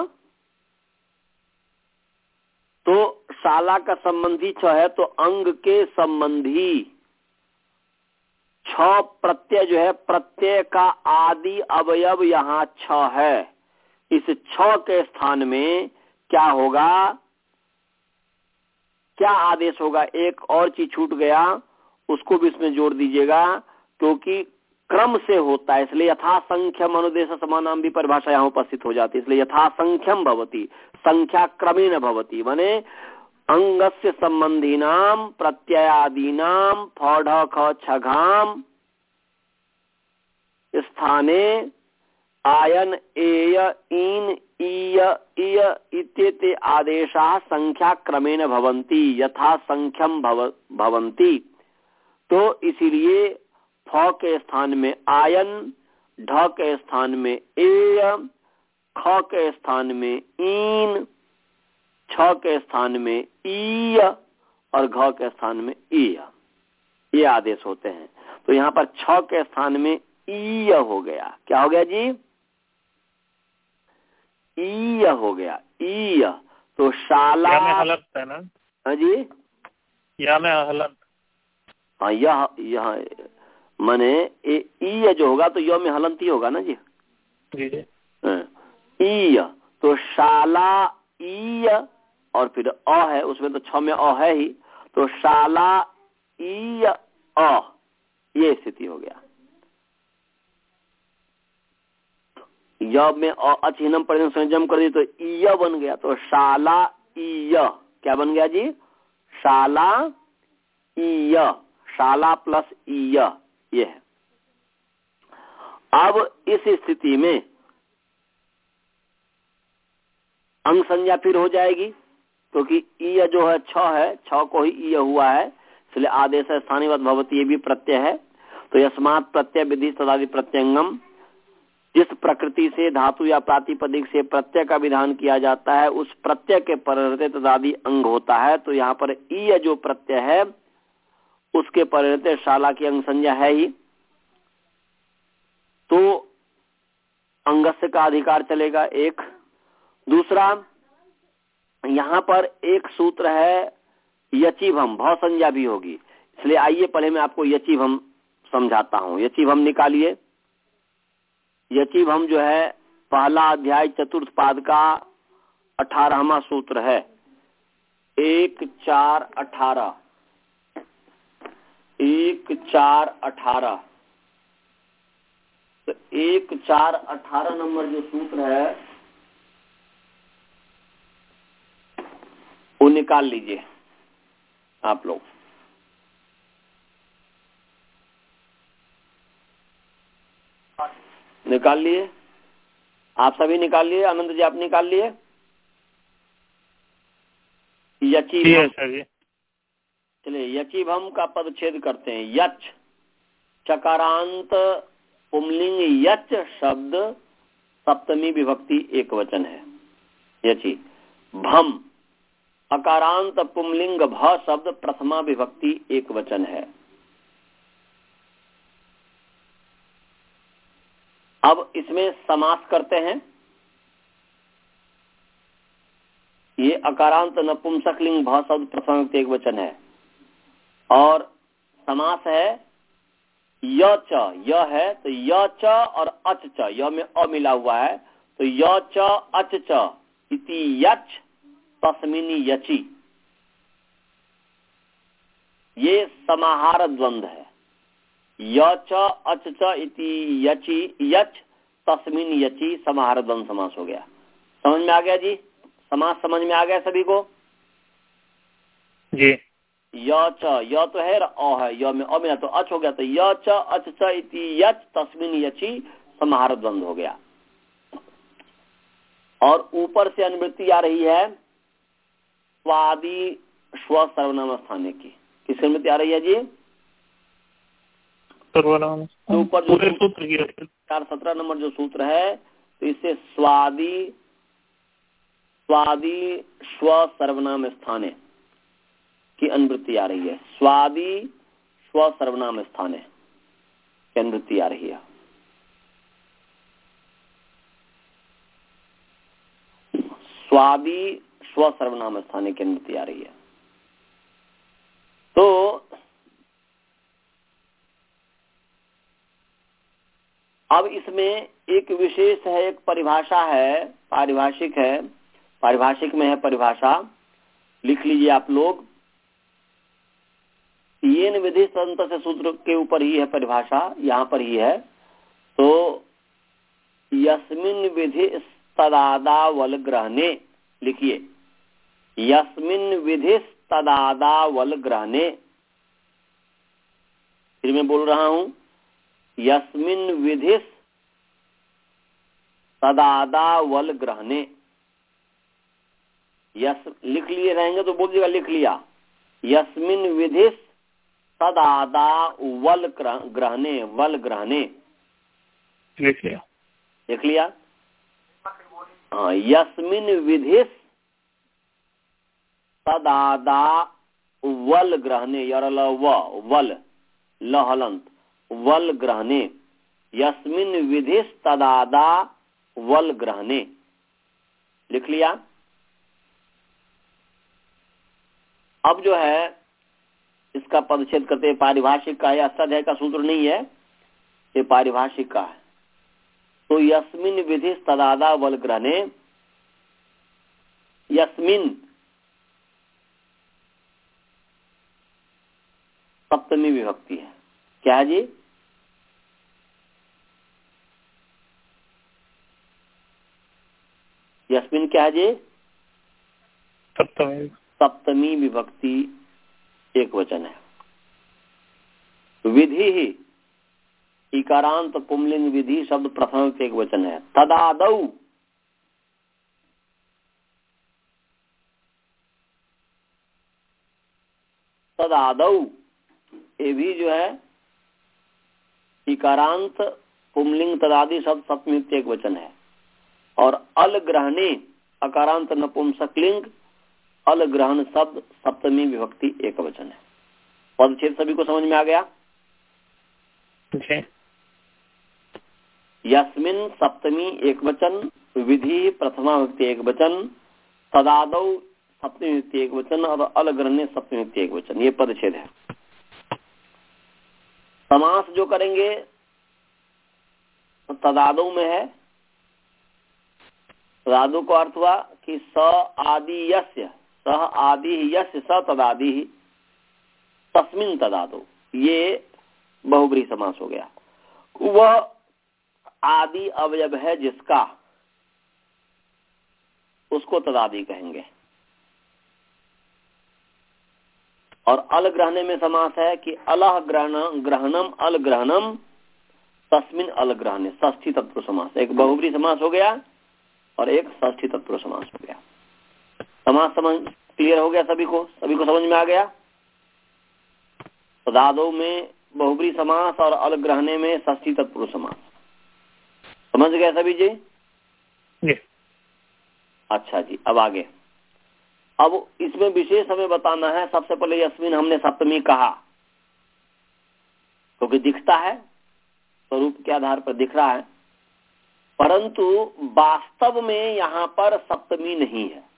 तो शाला का संबंधी छ है, तो अंग के संबंधी छ प्रत्यय जो है, प्रत्यय का आदि अवयव यहाँ छ है। इस छ के स्थान में क्या होगा, क्या आदेश होगा? एक और चीज छूट गया, उसको भी इसमें जोड़ दीजिएगा, क्योंकि क्रम से होता है, इसलिए यथा संख्यम अनुदेश समानाम भी परिभाषा यहाँ उपस्थित हो जाती है। इसलिए यथा संख्यम भवति, संख्या क्रमेण भवति, माने अंगस्य संबंधीनाम प्रत्ययादीनाम फौढ ख छघाम स्थाने आयन एय ईन ईय ईय इत्येते आदेशाः संख्या क्रमेण भवन्ति यथा संख्यम भव भवन्ति। तो इसीलिए फ के स्थान में आयन, ढ के स्थान में एय, ख के स्थान में ईन, छ के स्थान में ईय और घ के स्थान में ईय, ये आदेश होते हैं। तो यहाँ पर छ के स्थान में ईय हो गया। क्या हो गया जी? ईय हो गया, ईय। तो शाला या में हलंत है ना? हाँ जी, या में हलंत। हाँ, यह यह माने ईय जो होगा तो य में हलंत ही होगा ना जी? जी जी। ईय, तो शाला ईय और फिर अ है, उसमें तो छ में अ है ही, तो शाला ईय अ, ये स्थिति हो गया। य में अचिन्हम परिणाम संयम कर दी तो ईय बन गया। तो शाला ईय क्या बन गया जी? शाला ईय, शाला प्लस ईय, ये है। अब इस स्थिति में अंग संज्ञा फिर हो जाएगी, क्योंकि तो ईय जो है छ है, छ को ही ईय हुआ है, इसलिए आदेश स्थानीयवत भवति, ये भी प्रत्यय है। तो यस्मात् प्रत्यय विधि तदादि प्रत्यंगम, जिस प्रकृति से धातु या प्रातिपदिक से प्रत्यय का विधान किया जाता है, उस प्रत्यय के परिहृत्य तदादि अंग होता है। तो यहाँ पर ईय जो प्रत्यय है उसके परिहृत्य शाला की अंग संज्ञा है ही, तो अंगस्य का अधिकार चलेगा एक। दूसरा, यहाँ पर एक सूत्र है यचिभम, भव संज्ञा भी होगी, इसलिए आइए पहले मैं आपको यचिभम समझाता हूँ। यचिभम निकालिए। यची भम जो है पहला अध्याय चतुर्थ पाद का अठारहवां सूत्र है। एक चार अठारह, एक चार अठारह। तो एक चार अठारह नंबर जो सूत्र है वो निकाल लीजिए आप लोग। निकाल लिए आप सभी? निकाल लिए? आनंद जी आप निकाल लिए? यची भम, चलिए यची भम का पदच्छेद करते हैं। यच चकारांत पुमलिंग यच शब्द सप्तमी विभक्ति एक वचन है। यची भम अकारांत पुमलिंग भ शब्द प्रथमा विभक्ति एक वचन है। अब इसमें समास करते हैं। ये अकारांत नपुंसकलिंग भ शब्द प्रथमा विभक्ति एक वचन है और समास है य च, य है तो य च और अच च, य में अ मिला हुआ है तो य च अच च इति यच तस्मिन् यचि। ये समाहार द्वंद्व है। य च अच च इति यचि यच तस्मिन् यचि समाहार द्वंद्व समास हो गया। समझ में आ गया जी? समास समझ में आ गया सभी को? जी। य च, य तो है अ है, य में अ मिला तो अच हो गया तो य च अच च इति यच तस्मिन् यचि समाहार द्वंद्व हो गया। और ऊपर से अनुवृत्ति आ रही है स्वादि स्व सर्वनाम स्थाने की। किसकी अनुवृत्ति आ रही है जी? सर्वनाम। तो ऊपर जो सूत्र की चार सत्रह नंबर जो सूत्र है तो इससे स्वादि स्वादि स्व सर्वनाम स्थाने की अनुवृत्ति आ रही है। स्वादि स्व सर्वनाम स्थाने की अनुवृत्ति आ रही है। स्वादि स्व सर्वनाम स्थाने की अनुवृत्ति आ रही है। तो अब इसमें एक विशेष है, एक परिभाषा है, पारिभाषिक है, पारिभाषिक में है परिभाषा, लिख लीजिए आप लोग। येन विधि स्वतंत्र से सूत्र के ऊपर ही है परिभाषा, यहाँ पर ही है। तो यस्मिन विधि तदादावल ग्रहणे, लिखिए यस्मिन विधि तदादावल ग्रहणे। फिर मैं बोल रहा हूं यस्मिन विधि तदादावल ग्रहणे। यस लिख लिए रहेंगे तो बोलिएगा लिख लिया। यस्मिन विधि तदादा वल ग्रहणे, वल ग्रहणे लिख लिया। लिख लिया हाँ। यस्मिन विधि तदादा वल ग्रहणे, यरल व वल लहलंत वल ग्रहणे। यस्मिन विधि तदादा वल ग्रहणे लिख लिया। अब जो है इसका पदच्छेद करते हैं। पारिभाषिक का या अष्टाध्यायी का सूत्र नहीं है, ये पारिभाषिक का है। तो यस्मिन विधि तदादा वल ग्रहणे, यस्मिन सप्तमी विभक्ति है। क्या है जी? यस्मिन क्या है जी? सप्तमी सप्तमी विभक्ति एक वचन है। विधि ही इकारांत पुमलिंग विधि शब्द प्रथम एक वचन है। तदादौ तदादौ ये भी जो है इकारांत पुमलिंग तदादि शब्द सप्तमी एक वचन है। और अल ग्रहणे अकारांत नपुंसकलिंग अल ग्रहण शब्द सप्तमी विभक्ति एक वचन है। पदच्छेद सभी को समझ में आ गया? जी। यस्मिन सप्तमी एक वचन, विधि प्रथमा विभक्ति एक वचन, तदादौ सप्तमी विभक्ति एक वचन और अल ग्रहणे सप्तमी विभक्ति एक वचन, ये पदच्छेद है। समास जो करेंगे तो तदादो में है। तदादो को अर्थ हुआ कि स आदि यस्य, सह आदि यस्य स तदादि तस्मिन तदादो, ये बहुब्रीहि समास हो गया। वह आदि अवयव है जिसका, उसको तदादि कहेंगे। और अल ग्रहणे में समास है कि अलह ग्रहण ग्रहणम अल ग्रहणम तस्मिन अल ग्रहणे, षष्ठी तत्पुरुष समास। एक बहुब्रीहि समास हो गया और एक षष्ठी तत्पुरुष समास हो गया। समास समझ क्लियर हो गया सभी को? सभी को समझ में आ गया? तदादो में बहुब्रीहि समास और अल ग्रहणे में षष्ठी तत्पुरुष समास। समझ गए सभी जी? yes. अच्छा जी, अब आगे। अब इसमें विशेष हमें बताना है। सबसे पहले यस्मिन हमने सप्तमी कहा क्योंकि तो दिखता है, स्वरूप के आधार पर दिख रहा है, परंतु वास्तव में यहाँ पर सप्तमी नहीं है।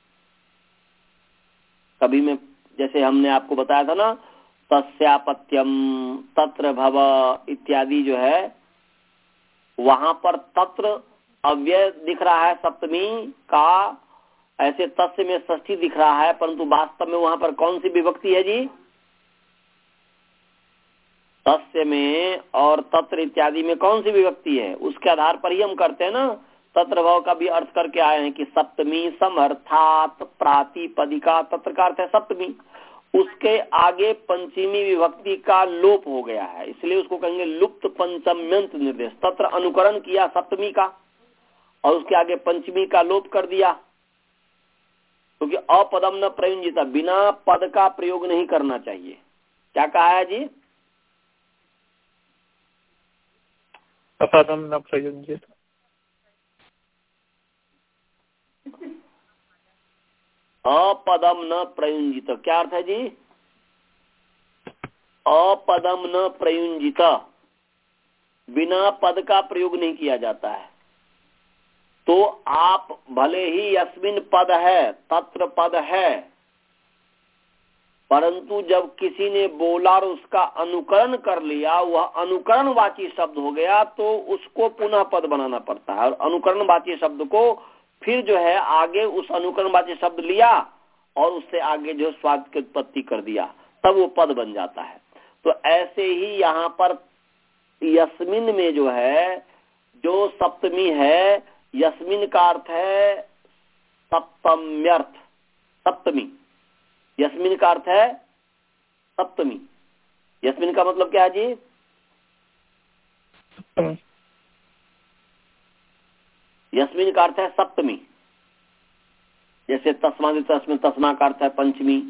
कभी में जैसे हमने आपको बताया था ना, तस्यापत्यम, तत्र भव इत्यादि जो है, वहां पर तत्र अव्यय दिख रहा है सप्तमी का, ऐसे तस्य में षष्ठी दिख रहा है, परंतु वास्तव में वहां पर कौन सी विभक्ति है जी? तस्य में और तत्र इत्यादि में कौन सी विभक्ति है? उसके आधार पर ही हम करते हैं ना। तत्र भाव का भी अर्थ करके आए हैं कि सप्तमी समर्थात प्रातिपदिका, तत्र का अर्थ है सप्तमी। उसके आगे पंचमी विभक्ति का लोप हो गया है, इसलिए उसको कहेंगे लुप्त पंचम्यंत निर्देश। तत्र अनुकरण किया सप्तमी का और उसके आगे पंचमी का लोप कर दिया, क्योंकि तो अपदम न प्रयुंजित, बिना पद का प्रयोग नहीं करना चाहिए। क्या कहा है जी? अपदम न प्रयुंजित। अपदम न प्रयुंजित क्या अर्थ है जी? अपदम न प्रयुंजित, बिना पद का प्रयोग नहीं किया जाता है। तो आप भले ही यस्मिन पद है, तत्र पद है, परंतु जब किसी ने बोला और उसका अनुकरण कर लिया, वह अनुकरणवाची शब्द हो गया, तो उसको पुनः पद बनाना पड़ता है। और अनुकरणवाची शब्द को फिर जो है आगे उस अनुकरणवाची शब्द लिया और उससे आगे जो स्वाद की उत्पत्ति कर दिया, तब वो पद बन जाता है। तो ऐसे ही यहाँ पर यस्मिन में जो है, जो सप्तमी है, यस्मिन का अर्थ है सप्तम्यर्थ, सप्तमी। यस्मिन का अर्थ है सप्तमी। यस्मिन का मतलब क्या है जी? यस्मिन का अर्थ है सप्तमी। जैसे तस्मादित तस्मिन, तस्मा का अर्थ है पंचमी।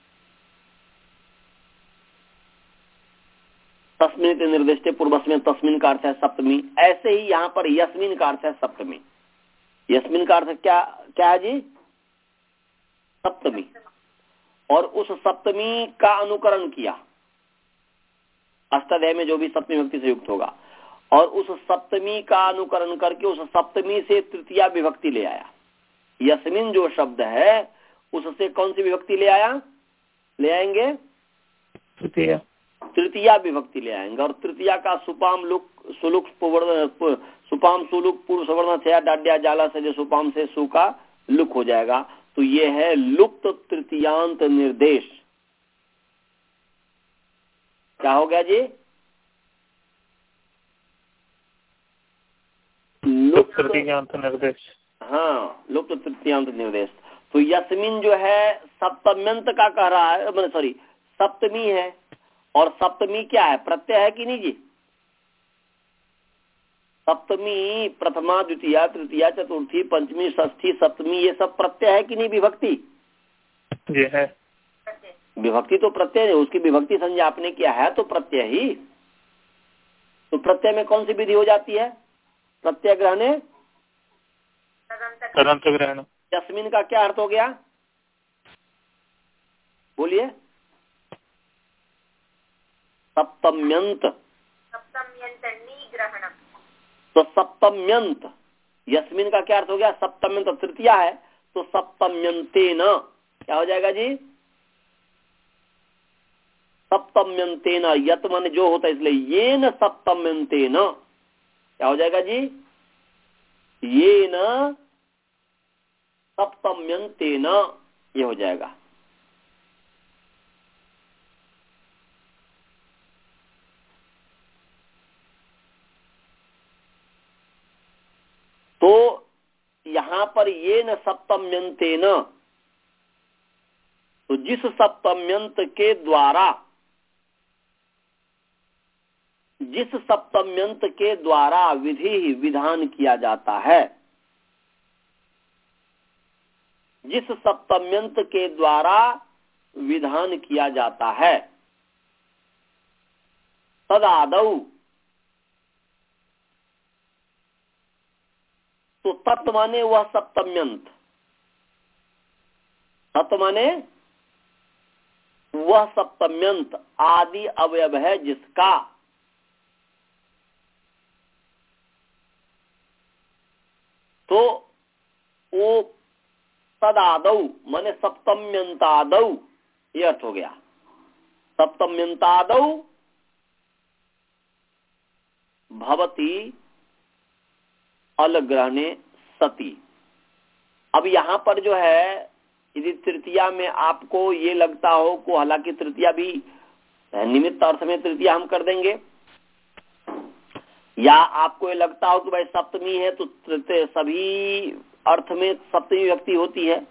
तस्मिन निर्दिष्टे पूर्वस्मिन, तस्मिन का अर्थ है सप्तमी। ऐसे ही यहाँ पर यस्मिन का अर्थ है सप्तमी। यस्मिन का अर्थ क्या क्या है जी? सप्तमी। और उस सप्तमी का अनुकरण किया, अष्टाध्याय में जो भी सप्तमी विभक्ति से युक्त होगा, और उस सप्तमी का अनुकरण करके उस सप्तमी से तृतीया विभक्ति ले आया। यस्मिन जो शब्द है उससे कौन सी विभक्ति ले आया? ले आएंगे तृतीया, तृतीया विभक्ति ले आएंगे। और तृतीया का सुपाम लुक सुलुक सुपाम सुलुक पूर्व सवर्ण छया डाड्या जाला से जो सुपाम से सु का लुक हो जाएगा। तो ये है लुप्त तृतीयांत निर्देश। क्या हो गया जी? लुप्त तृतीयांत निर्देश। हाँ, लुप्त तृतीयांत निर्देश। तो यस्मिन जो है सप्तम्यंत का कह रहा है, सॉरी सप्तमी है। और सप्तमी क्या है? प्रत्यय है कि नहीं जी? सप्तमी प्रथमा द्वितीया तृतीया चतुर्थी पंचमी षष्ठी सप्तमी, ये सब प्रत्यय है कि नहीं? विभक्ति ये है। विभक्ति तो प्रत्यय है, उसकी विभक्ति संज्ञा आपने किया है तो प्रत्यय ही। तो प्रत्यय में कौन सी विधि हो जाती है? प्रत्यय ग्रहणे तदंत ग्रहण। यस्मिन का क्या अर्थ हो गया? बोलिए। सप्तम्यंत। सप्तम्यंत निग्रहणम। तो सप्तम्यंत, यस्मिन का क्या अर्थ हो गया? सप्तम्यंत, तृतीया है तो सप्तम्यंतेन क्या हो जाएगा जी? सप्तम्यंतेन, यत माने जो होता है, इसलिए येन सप्तम्यंतेन, क्या हो जाएगा जी? ये न सप्तम्यन्ते न, ये हो जाएगा। तो यहां पर ये न सप्तम्यन्ते न, तो जिस सप्तम्यंत के द्वारा जिस सप्तम्यंत के द्वारा विधि विधान किया जाता है, जिस सप्तम्यंत के द्वारा विधान किया जाता है, तदादौ, तो तत् माने वह सप्तम्यंत, तत् माने वह सप्तम्यंत आदि अवयव है जिसका तो वो तदादौ माने सप्तम्यंतादौ, ये अर्थ हो गया। सप्तम्यंतादौ भवति अलग्रहणे सति। अब यहां पर जो है यदि तृतीया में आपको ये लगता हो को, हालांकि तृतीया भी निमित्त अर्थ में तृतीया हम कर देंगे, या आपको ये लगता हो कि भाई सप्तमी है तो सभी अर्थ में सप्तमी विभक्ति होती है,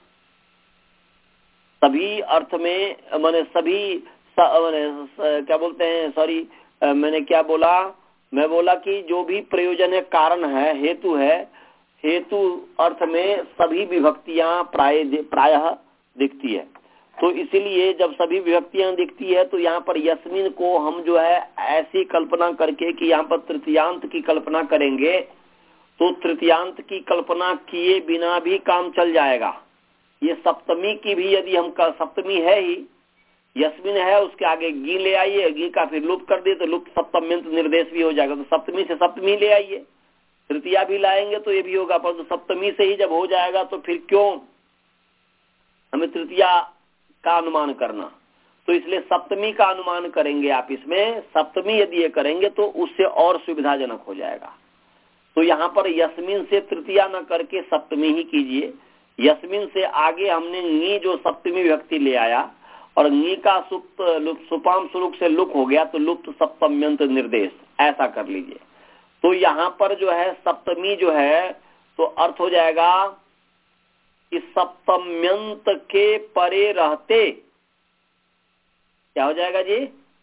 सभी अर्थ में माने सभी माने क्या बोलते हैं, सॉरी मैंने क्या बोला, मैं बोला कि जो भी प्रयोजन है, कारण है, हेतु है, हेतु अर्थ में सभी विभक्तियां प्राय प्रायः दिखती है। तो इसीलिए जब सभी विभक्तियां दिखती है तो यहाँ पर यस्मिन को हम जो है ऐसी कल्पना करके कि यहाँ पर तृतीयांत की कल्पना करेंगे, तो तृतीयांत की कल्पना किए बिना भी काम चल जाएगा। ये सप्तमी की भी यदि हम सप्तमी है ही, यस्मिन है, उसके आगे गी ले आइए, गी का फिर लुप्त कर दिए तो लुप्त सप्तम्यंत निर्देश भी हो जाएगा। तो सप्तमी से सप्तमी ले आइए, तृतीया भी लाएंगे तो ये भी होगा, परंतु तो सप्तमी से ही जब हो जाएगा तो फिर क्यों हमें तृतीया का अनुमान करना। तो इसलिए सप्तमी का अनुमान करेंगे आप इसमें, सप्तमी यदि ये करेंगे तो उससे और सुविधाजनक हो जाएगा। तो यहाँ पर यस्मिन से तृतीया न करके सप्तमी ही कीजिए। यस्मिन से आगे हमने नी जो सप्तमी विभक्ति ले आया और नी का सुप्त सुपाम स्वरूप से लुक हो गया तो लुप्त सप्तम्यंत निर्देश, ऐसा कर लीजिए। तो यहाँ पर जो है सप्तमी जो है तो अर्थ हो जाएगा इस सप्तम्यंत के परे रहते, क्या हो जाएगा जी?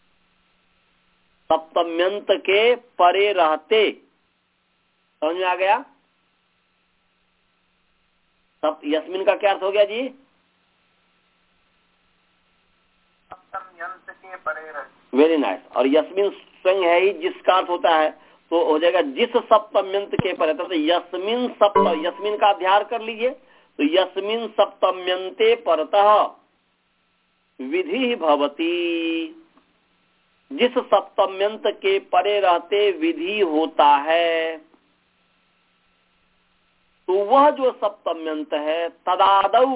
सप्तम्यंत के परे रहते, समझ में आ गया? सब यस्मिन का क्या अर्थ हो गया जी? सप्तम्यंत के परे रहते। Very nice. और यस्मिन स्वयं है ही जिसका अर्थ होता है, तो हो जाएगा जिस सप्तम्यंत के परे, तो यस्मिन सप्त, यस्मिन का अध्यार कर लीजिए, तो यस्मिन सप्तम्यंते परतः विधि भवति, जिस सप्तम्यंत के परे रहते विधि होता है, तो वह जो सप्तम्यंत है तदादौ,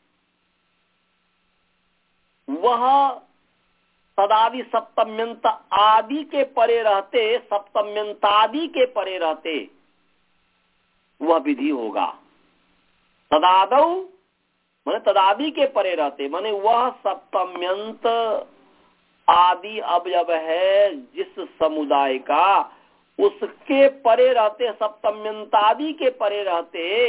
वह तदादि सप्तम्यंत आदि के परे रहते, सप्तम्यंतादि के परे रहते वह विधि होगा। तदादौ माने तदादि के परे रहते, माने वह सप्तम्यंत आदि अवयव है जिस समुदाय का, उसके परे रहते, सप्तम्यंतादि के परे रहते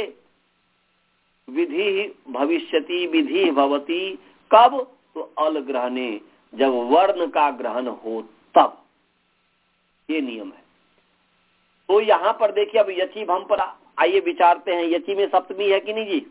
विधि भविष्यति, विधि भवति। कब? तो अल ग्रहणे, जब वर्ण का ग्रहण हो तब, ये नियम है। तो यहां पर देखिए, अब यची भम पर आइए विचारते हैं। यची में सप्तमी है कि नहीं जी?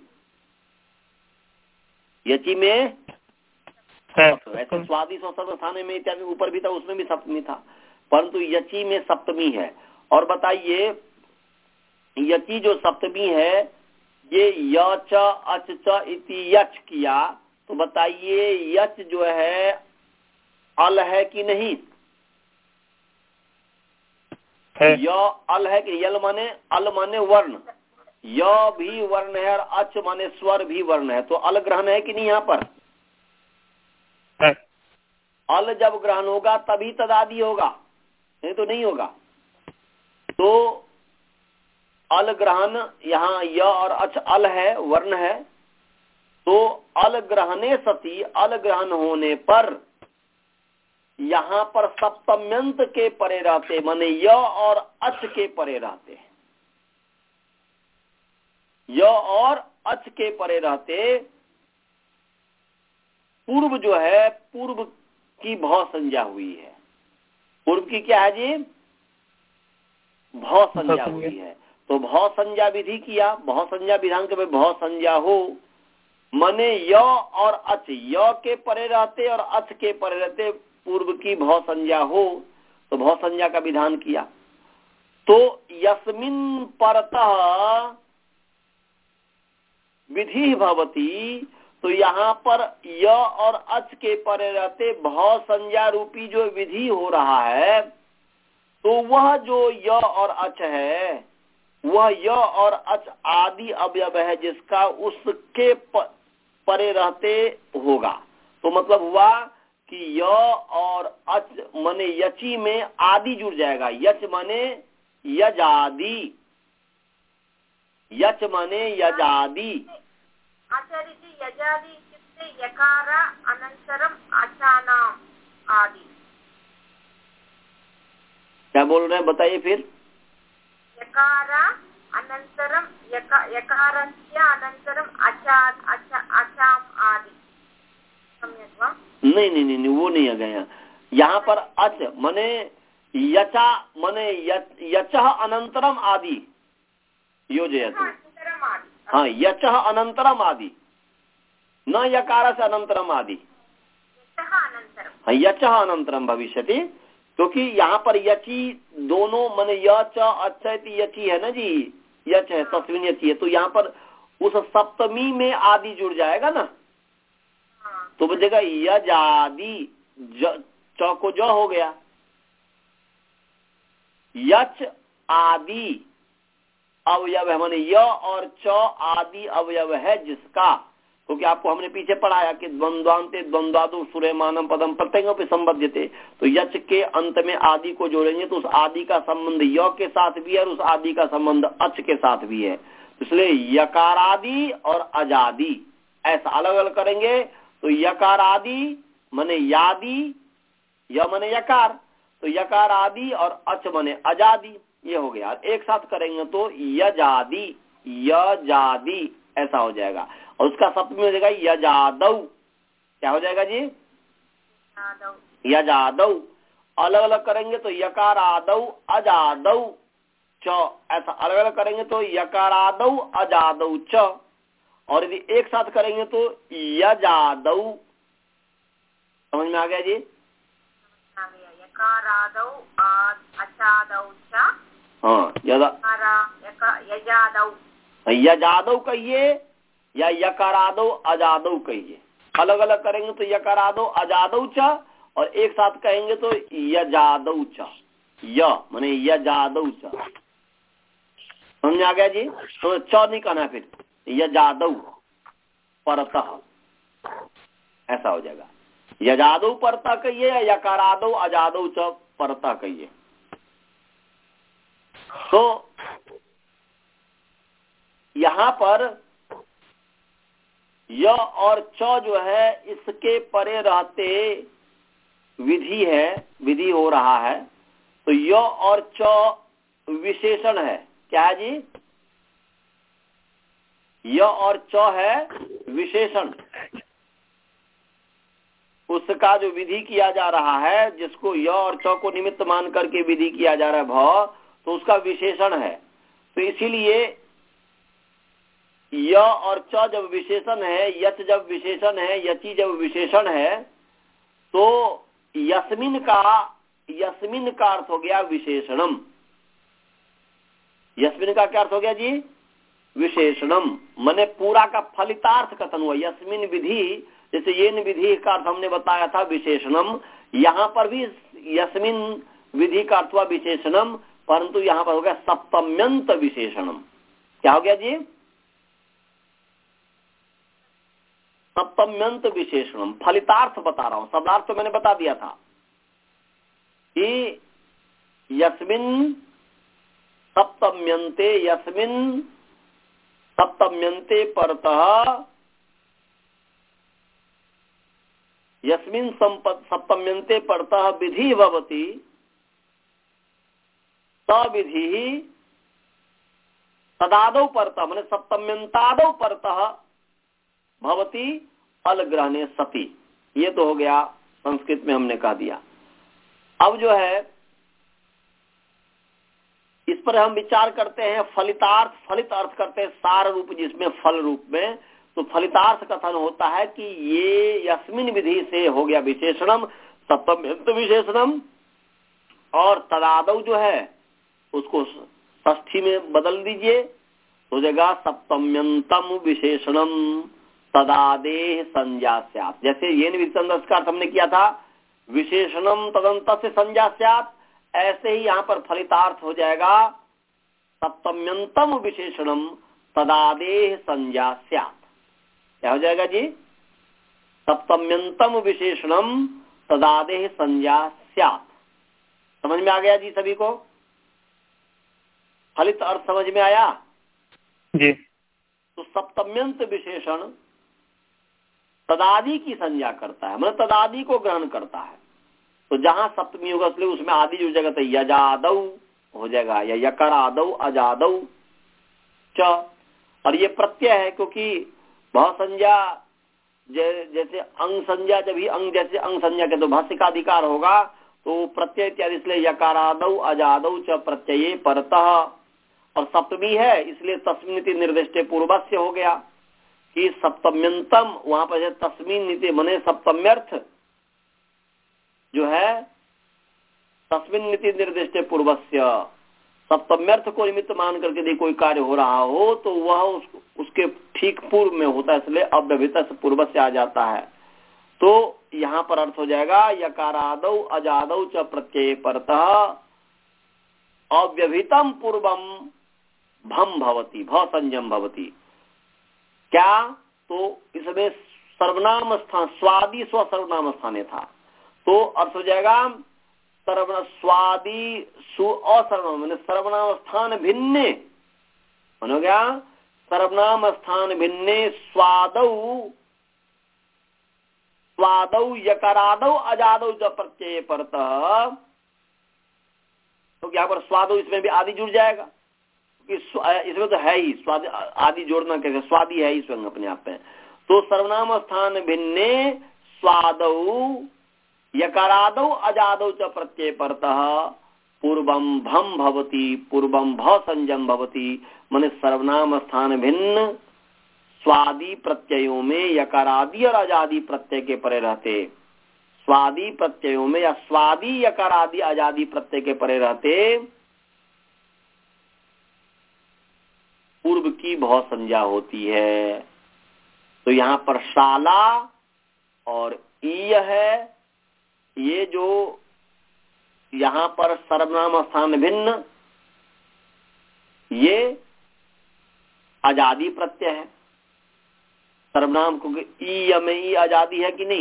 यची में ऐसे स्वादिष्ट और सर्वस्थाने में इत्यादि ऊपर भी था, उसमें भी सप्तमी था, परंतु यची में सप्तमी है। और बताइए यची जो सप्तमी है, ये यच अच च इति यच किया, तो बताइए यच जो है अल है कि नहीं? य अल है कि? यल माने अल माने वर्ण, य भी वर्ण है और अच माने स्वर भी वर्ण है, तो अल ग्रहण है कि नहीं? यहाँ पर है। अल जब ग्रहण होगा तभी तदादि होगा, नहीं तो नहीं होगा। तो अल ग्रहण, यहाँ य और अच अल है, वर्ण है, तो अल ग्रहणे सति, अल ग्रहण होने पर यहाँ पर सप्तम्यंत के परे रहते, माने य और अच के परे रहते, य और अच के परे रहते पूर्व जो है, पूर्व की भौ संज्ञा हुई है। पूर्व की क्या है जी? भौ संज्ञा हुई है। तो भौ संज्ञा विधि किया, भौ संज्ञा विधान के भौ संज्ञा हो, मने य और अच, य के परे रहते और अच के परे रहते पूर्व की भौ संज्ञा हो, तो भौ संज्ञा का विधान किया। तो यस्मिन परतः विधि भवती, तो यहाँ पर य और अच के परे रहते भौ संज्ञा रूपी जो विधि हो रहा है, तो वह जो य और अच है, वह य और अच आदि अवयव है जिसका उसके परे रहते होगा। तो मतलब हुआ कि य और अच माने यची में आदि जुड़ जाएगा। यच माने यजादि, यच माने यजादि। आचार्य जी, यजादि इत्युक्ते यकार अनन्तरम् अचानाम् आदि। क्या बोल रहे हैं बताइए फिर? यकार अनन्तरं यका यकारस्य अनन्तरम् अचा अचा अचाम आदि। सम्यक् वा? नहीं नहीं नहीं, नहीं वो नहीं आ गया। यहाँ पर अच माने यचा माने यचः अनंतरम आदि योजयतु। हाँ, यचः अनंतरम आदि, न यकार से अनंतरम आदि। हाँ, यचः अनंतरम भविष्यति, क्योंकि यहाँ पर यची दोनों माने यच अच्छी यची है ना जी, यच है तस्वीन यची है, तो यहाँ पर उस सप्तमी में आदि जुड़ जाएगा ना, तो बचेगा यजादि, च को ज हो गया, यच आदि अवयव है, माने य और च आदि अवयव है जिसका, क्योंकि तो आपको हमने पीछे पढ़ाया कि द्वंद्वान्ते द्वंद्वादु सुरेमानम पदम प्रत्यंगों पे संबद्धते, तो यच के अंत में आदि को जोड़ेंगे तो उस आदि का संबंध य के साथ भी है और उस आदि का संबंध अच के साथ भी है, इसलिए यकारादि और अजादि ऐसा अलग अलग करेंगे। तो यकार आदि माने यादि, य माने यकार, तो यकार आदि और अच माने अजादि, ये हो गया। एक साथ करेंगे तो यजादि, यजादि ऐसा हो जाएगा, और उसका सप्तमी हो जाएगा यजादौ। क्या हो जाएगा जी? यजादौ। अलग अलग करेंगे तो यकार आदौ अजादौ च, ऐसा अलग अलग करेंगे तो यकार आदौ अजादौ च, और यदि एक साथ करेंगे तो यजादौ। समझ में आ गया जी? यकारादौ अचादौ च। हाँ, यजादौ, यजादौ कहिए या यकारादौ अजादौ कहिए। अलग अलग करेंगे तो यकारादौ अजादौ च, और एक साथ कहेंगे तो यजादौ च, य माने यजादौ च। समझ आ गया जी? तो च नहीं कहना, फिर यजादौ परतः ऐसा हो जाएगा। यजादौ परतः कहिए या यकारादौ अजादौ च परतः कहिए। तो यहाँ पर य और च जो है इसके परे रहते विधि है, विधि हो रहा है, तो य और च विशेषण है। क्या है जी? य और च है विशेषण, उसका जो विधि किया जा रहा है, जिसको य और च को निमित्त मान करके विधि किया जा रहा है भ, तो उसका विशेषण है। तो इसीलिए य और च जब विशेषण है, यच जब विशेषण है, यची जब विशेषण है, तो यस्मिन का यस्मिन का अर्थ हो गया विशेषणम। यस्मिन का क्या अर्थ हो गया जी? विशेषणम, माने पूरा का फलितार्थ कथन हुआ। यस्मिन विधि, जैसे येन विधि का अर्थ हमने बताया था विशेषणम, यहाँ पर भी यस्मिन विधि का अर्थ हुआ विशेषणम, परंतु यहाँ पर हो गया सप्तम्यंत विशेषणम। क्या हो गया जी? सप्तम्यंत विशेषणम। फलितार्थ बता रहा हूं, शब्दार्थ तो मैंने बता दिया था कि यस्मिन सप्तम्यन्ते यस्मिन् सप्तम्यन्ते परतः यस्मिन् सप्तम्यन्ते परतः विधि भवति सविधि तदादौ परतः माने सप्तम्यन्तादौ परतः भवति अलग्रहणे सति। ये तो हो गया संस्कृत में हमने कह दिया। अब जो है इस पर हम विचार करते हैं फलितार्थ, फलित अर्थ करते हैं सार रूप जिसमें फल रूप में, तो फलितार्थ कथन होता है कि ये यस्मिन विधि से हो गया विशेषणम सप्तम्यंत विशेषणम, और तदादौ जो है उसको षष्ठी में बदल दीजिए तो जगह सप्तम्यंतम विशेषणम तदादेह संज्ञा स्यात्। जैसे ये विसंदर्भ का अर्थ हमने किया था विशेषणम तदंत से संज्ञा स्यात्, ऐसे ही यहाँ पर फलितार्थ हो जाएगा सप्तम्यंतम विशेषणम तदादेह संज्ञा स्यात्। क्या हो जाएगा जी? सप्तम्यंतम विशेषणम तदादेह संज्ञा स्यात्। समझ में आ गया जी सभी को? फलित अर्थ समझ में आया जी? तो सप्तम्यंत विशेषण तदादि की संज्ञा करता है, मतलब तदादि को ग्रहण करता है। तो जहां सप्तमी होगा इसलिए उसमें आदि जो जगह यजादौ हो जाएगा, या यकरादौ अजादौ च। और ये प्रत्यय है क्योंकि भाव संज्ञा जैसे अंग संज्ञा, जब ही अंग जैसे अंग संज्ञा के तो भाष्य का अधिकार होगा, तो प्रत्यय इत्यादि इसलिए यकारादौ अजादौ च प्रत्यये परतः, और सप्तमी है इसलिए तस्मिन्निति निर्दिष्टे पूर्वस्य हो गया कि सप्तम्यंतम, वहां पर तस्मिन नीति मने सप्तम्यर्थ जो है तस्मिन नीति निर्दिष्टे पूर्वस्य, सप्तम्यर्थ को निमित्त मान करके यदि कोई कार्य हो रहा हो तो वह उस, उसके ठीक पूर्व में होता है, इसलिए अव्यवहित से पूर्व से आ जाता है। तो यहाँ पर अर्थ हो जाएगा यकारादौ अजादौ च प्रत्यय परतः अव्यवहितम पूर्वम भम भवति भ संयम भवति। क्या? तो इसमें सर्वनाम स्थान स्वादि स्व सर्वनाम स्थाने था, तो अर्थ हो जाएगा सर्वनाम स्वादि सु असर्वनाम मैंने सर्वनाम स्थान भिन्ने हो गया, सर्वनाम स्थान भिन्ने स्वादौ स्वादौ यकारादौ अजादौ च प्रत्यय परतः। तो यहाँ पर स्वादौ इसमें भी आदि जुड़ जाएगा, इसमें तो है ही स्वाद, आदि जोड़ना कैसे, स्वादी है ही स्वयं अपने आप में। तो सर्वनाम स्थान भिन्ने स्वादौ यकारादौ अजादौ च प्रत्यय परतः पूर्वम भम भवति पूर्वम भ संजम भवति। माने सर्वनाम स्थान भिन्न स्वादी प्रत्ययों में यकारादि और अजादि प्रत्यय के परे रहते, स्वादी प्रत्ययों में या स्वादी यकारादि अजादि प्रत्यय के परे रहते पूर्व की भव संज्ञा होती है। तो यहाँ पर शाला और ईय है, ये जो यहाँ पर सर्वनाम स्थान भिन्न ये आजादी प्रत्यय है। सर्वनाम को ईय में ई आजादी है कि नहीं,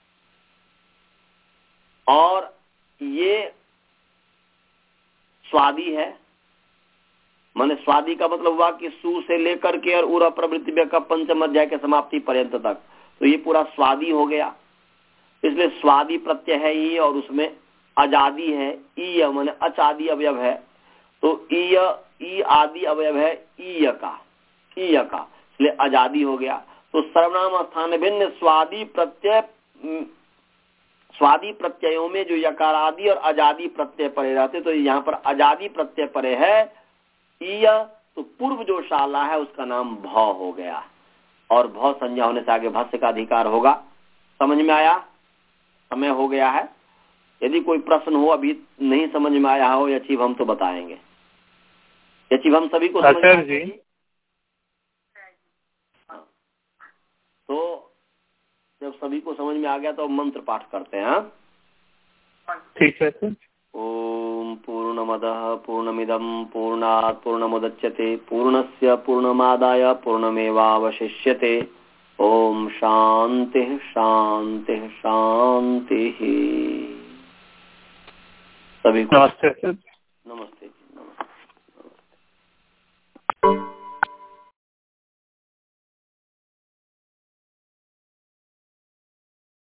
और ये स्वादी है, माने स्वादी का मतलब हुआ कि सु से लेकर के और उरा प्रवृत्ति का पंचम अध्याय के समाप्ति पर्यंत तक, तो ये पूरा स्वादी हो गया, इसलिए स्वादी प्रत्यय है ये, और उसमें आजादी है ईय माने अचादी अवयव है, तो ईय ई आदि अवयव है ईय का ईय का, इसलिए आजादी हो गया। तो सर्वनाम स्थान भिन्न स्वादी प्रत्यय स्वादी प्रत्ययों में जो यकार आदि और आजादी प्रत्यय परे रहते, तो यहाँ पर आजादी प्रत्यय परे है ईय, तो पूर्व जो शाला है उसका नाम भ हो गया, और भ संज्ञा होने से आगे भाष्य का अधिकार होगा। समझ में आया? समय हो गया है। यदि कोई प्रश्न हो अभी नहीं समझ में आया हो या चीज हम तो बताएंगे, ये चीज हम सभी को समझ में जी। तो जब सभी को समझ में आ गया तो मंत्र पाठ करते हैं। ठीक है सर। ओम पूर्णमदः पूर्णमिदं पूर्णात् पूर्णमुदच्यते पूर्णस्य पूर्णमादाय पूर्णमेवावशिष्यते। ओम शांति शांति शांति। सभी को नमस्ते सर।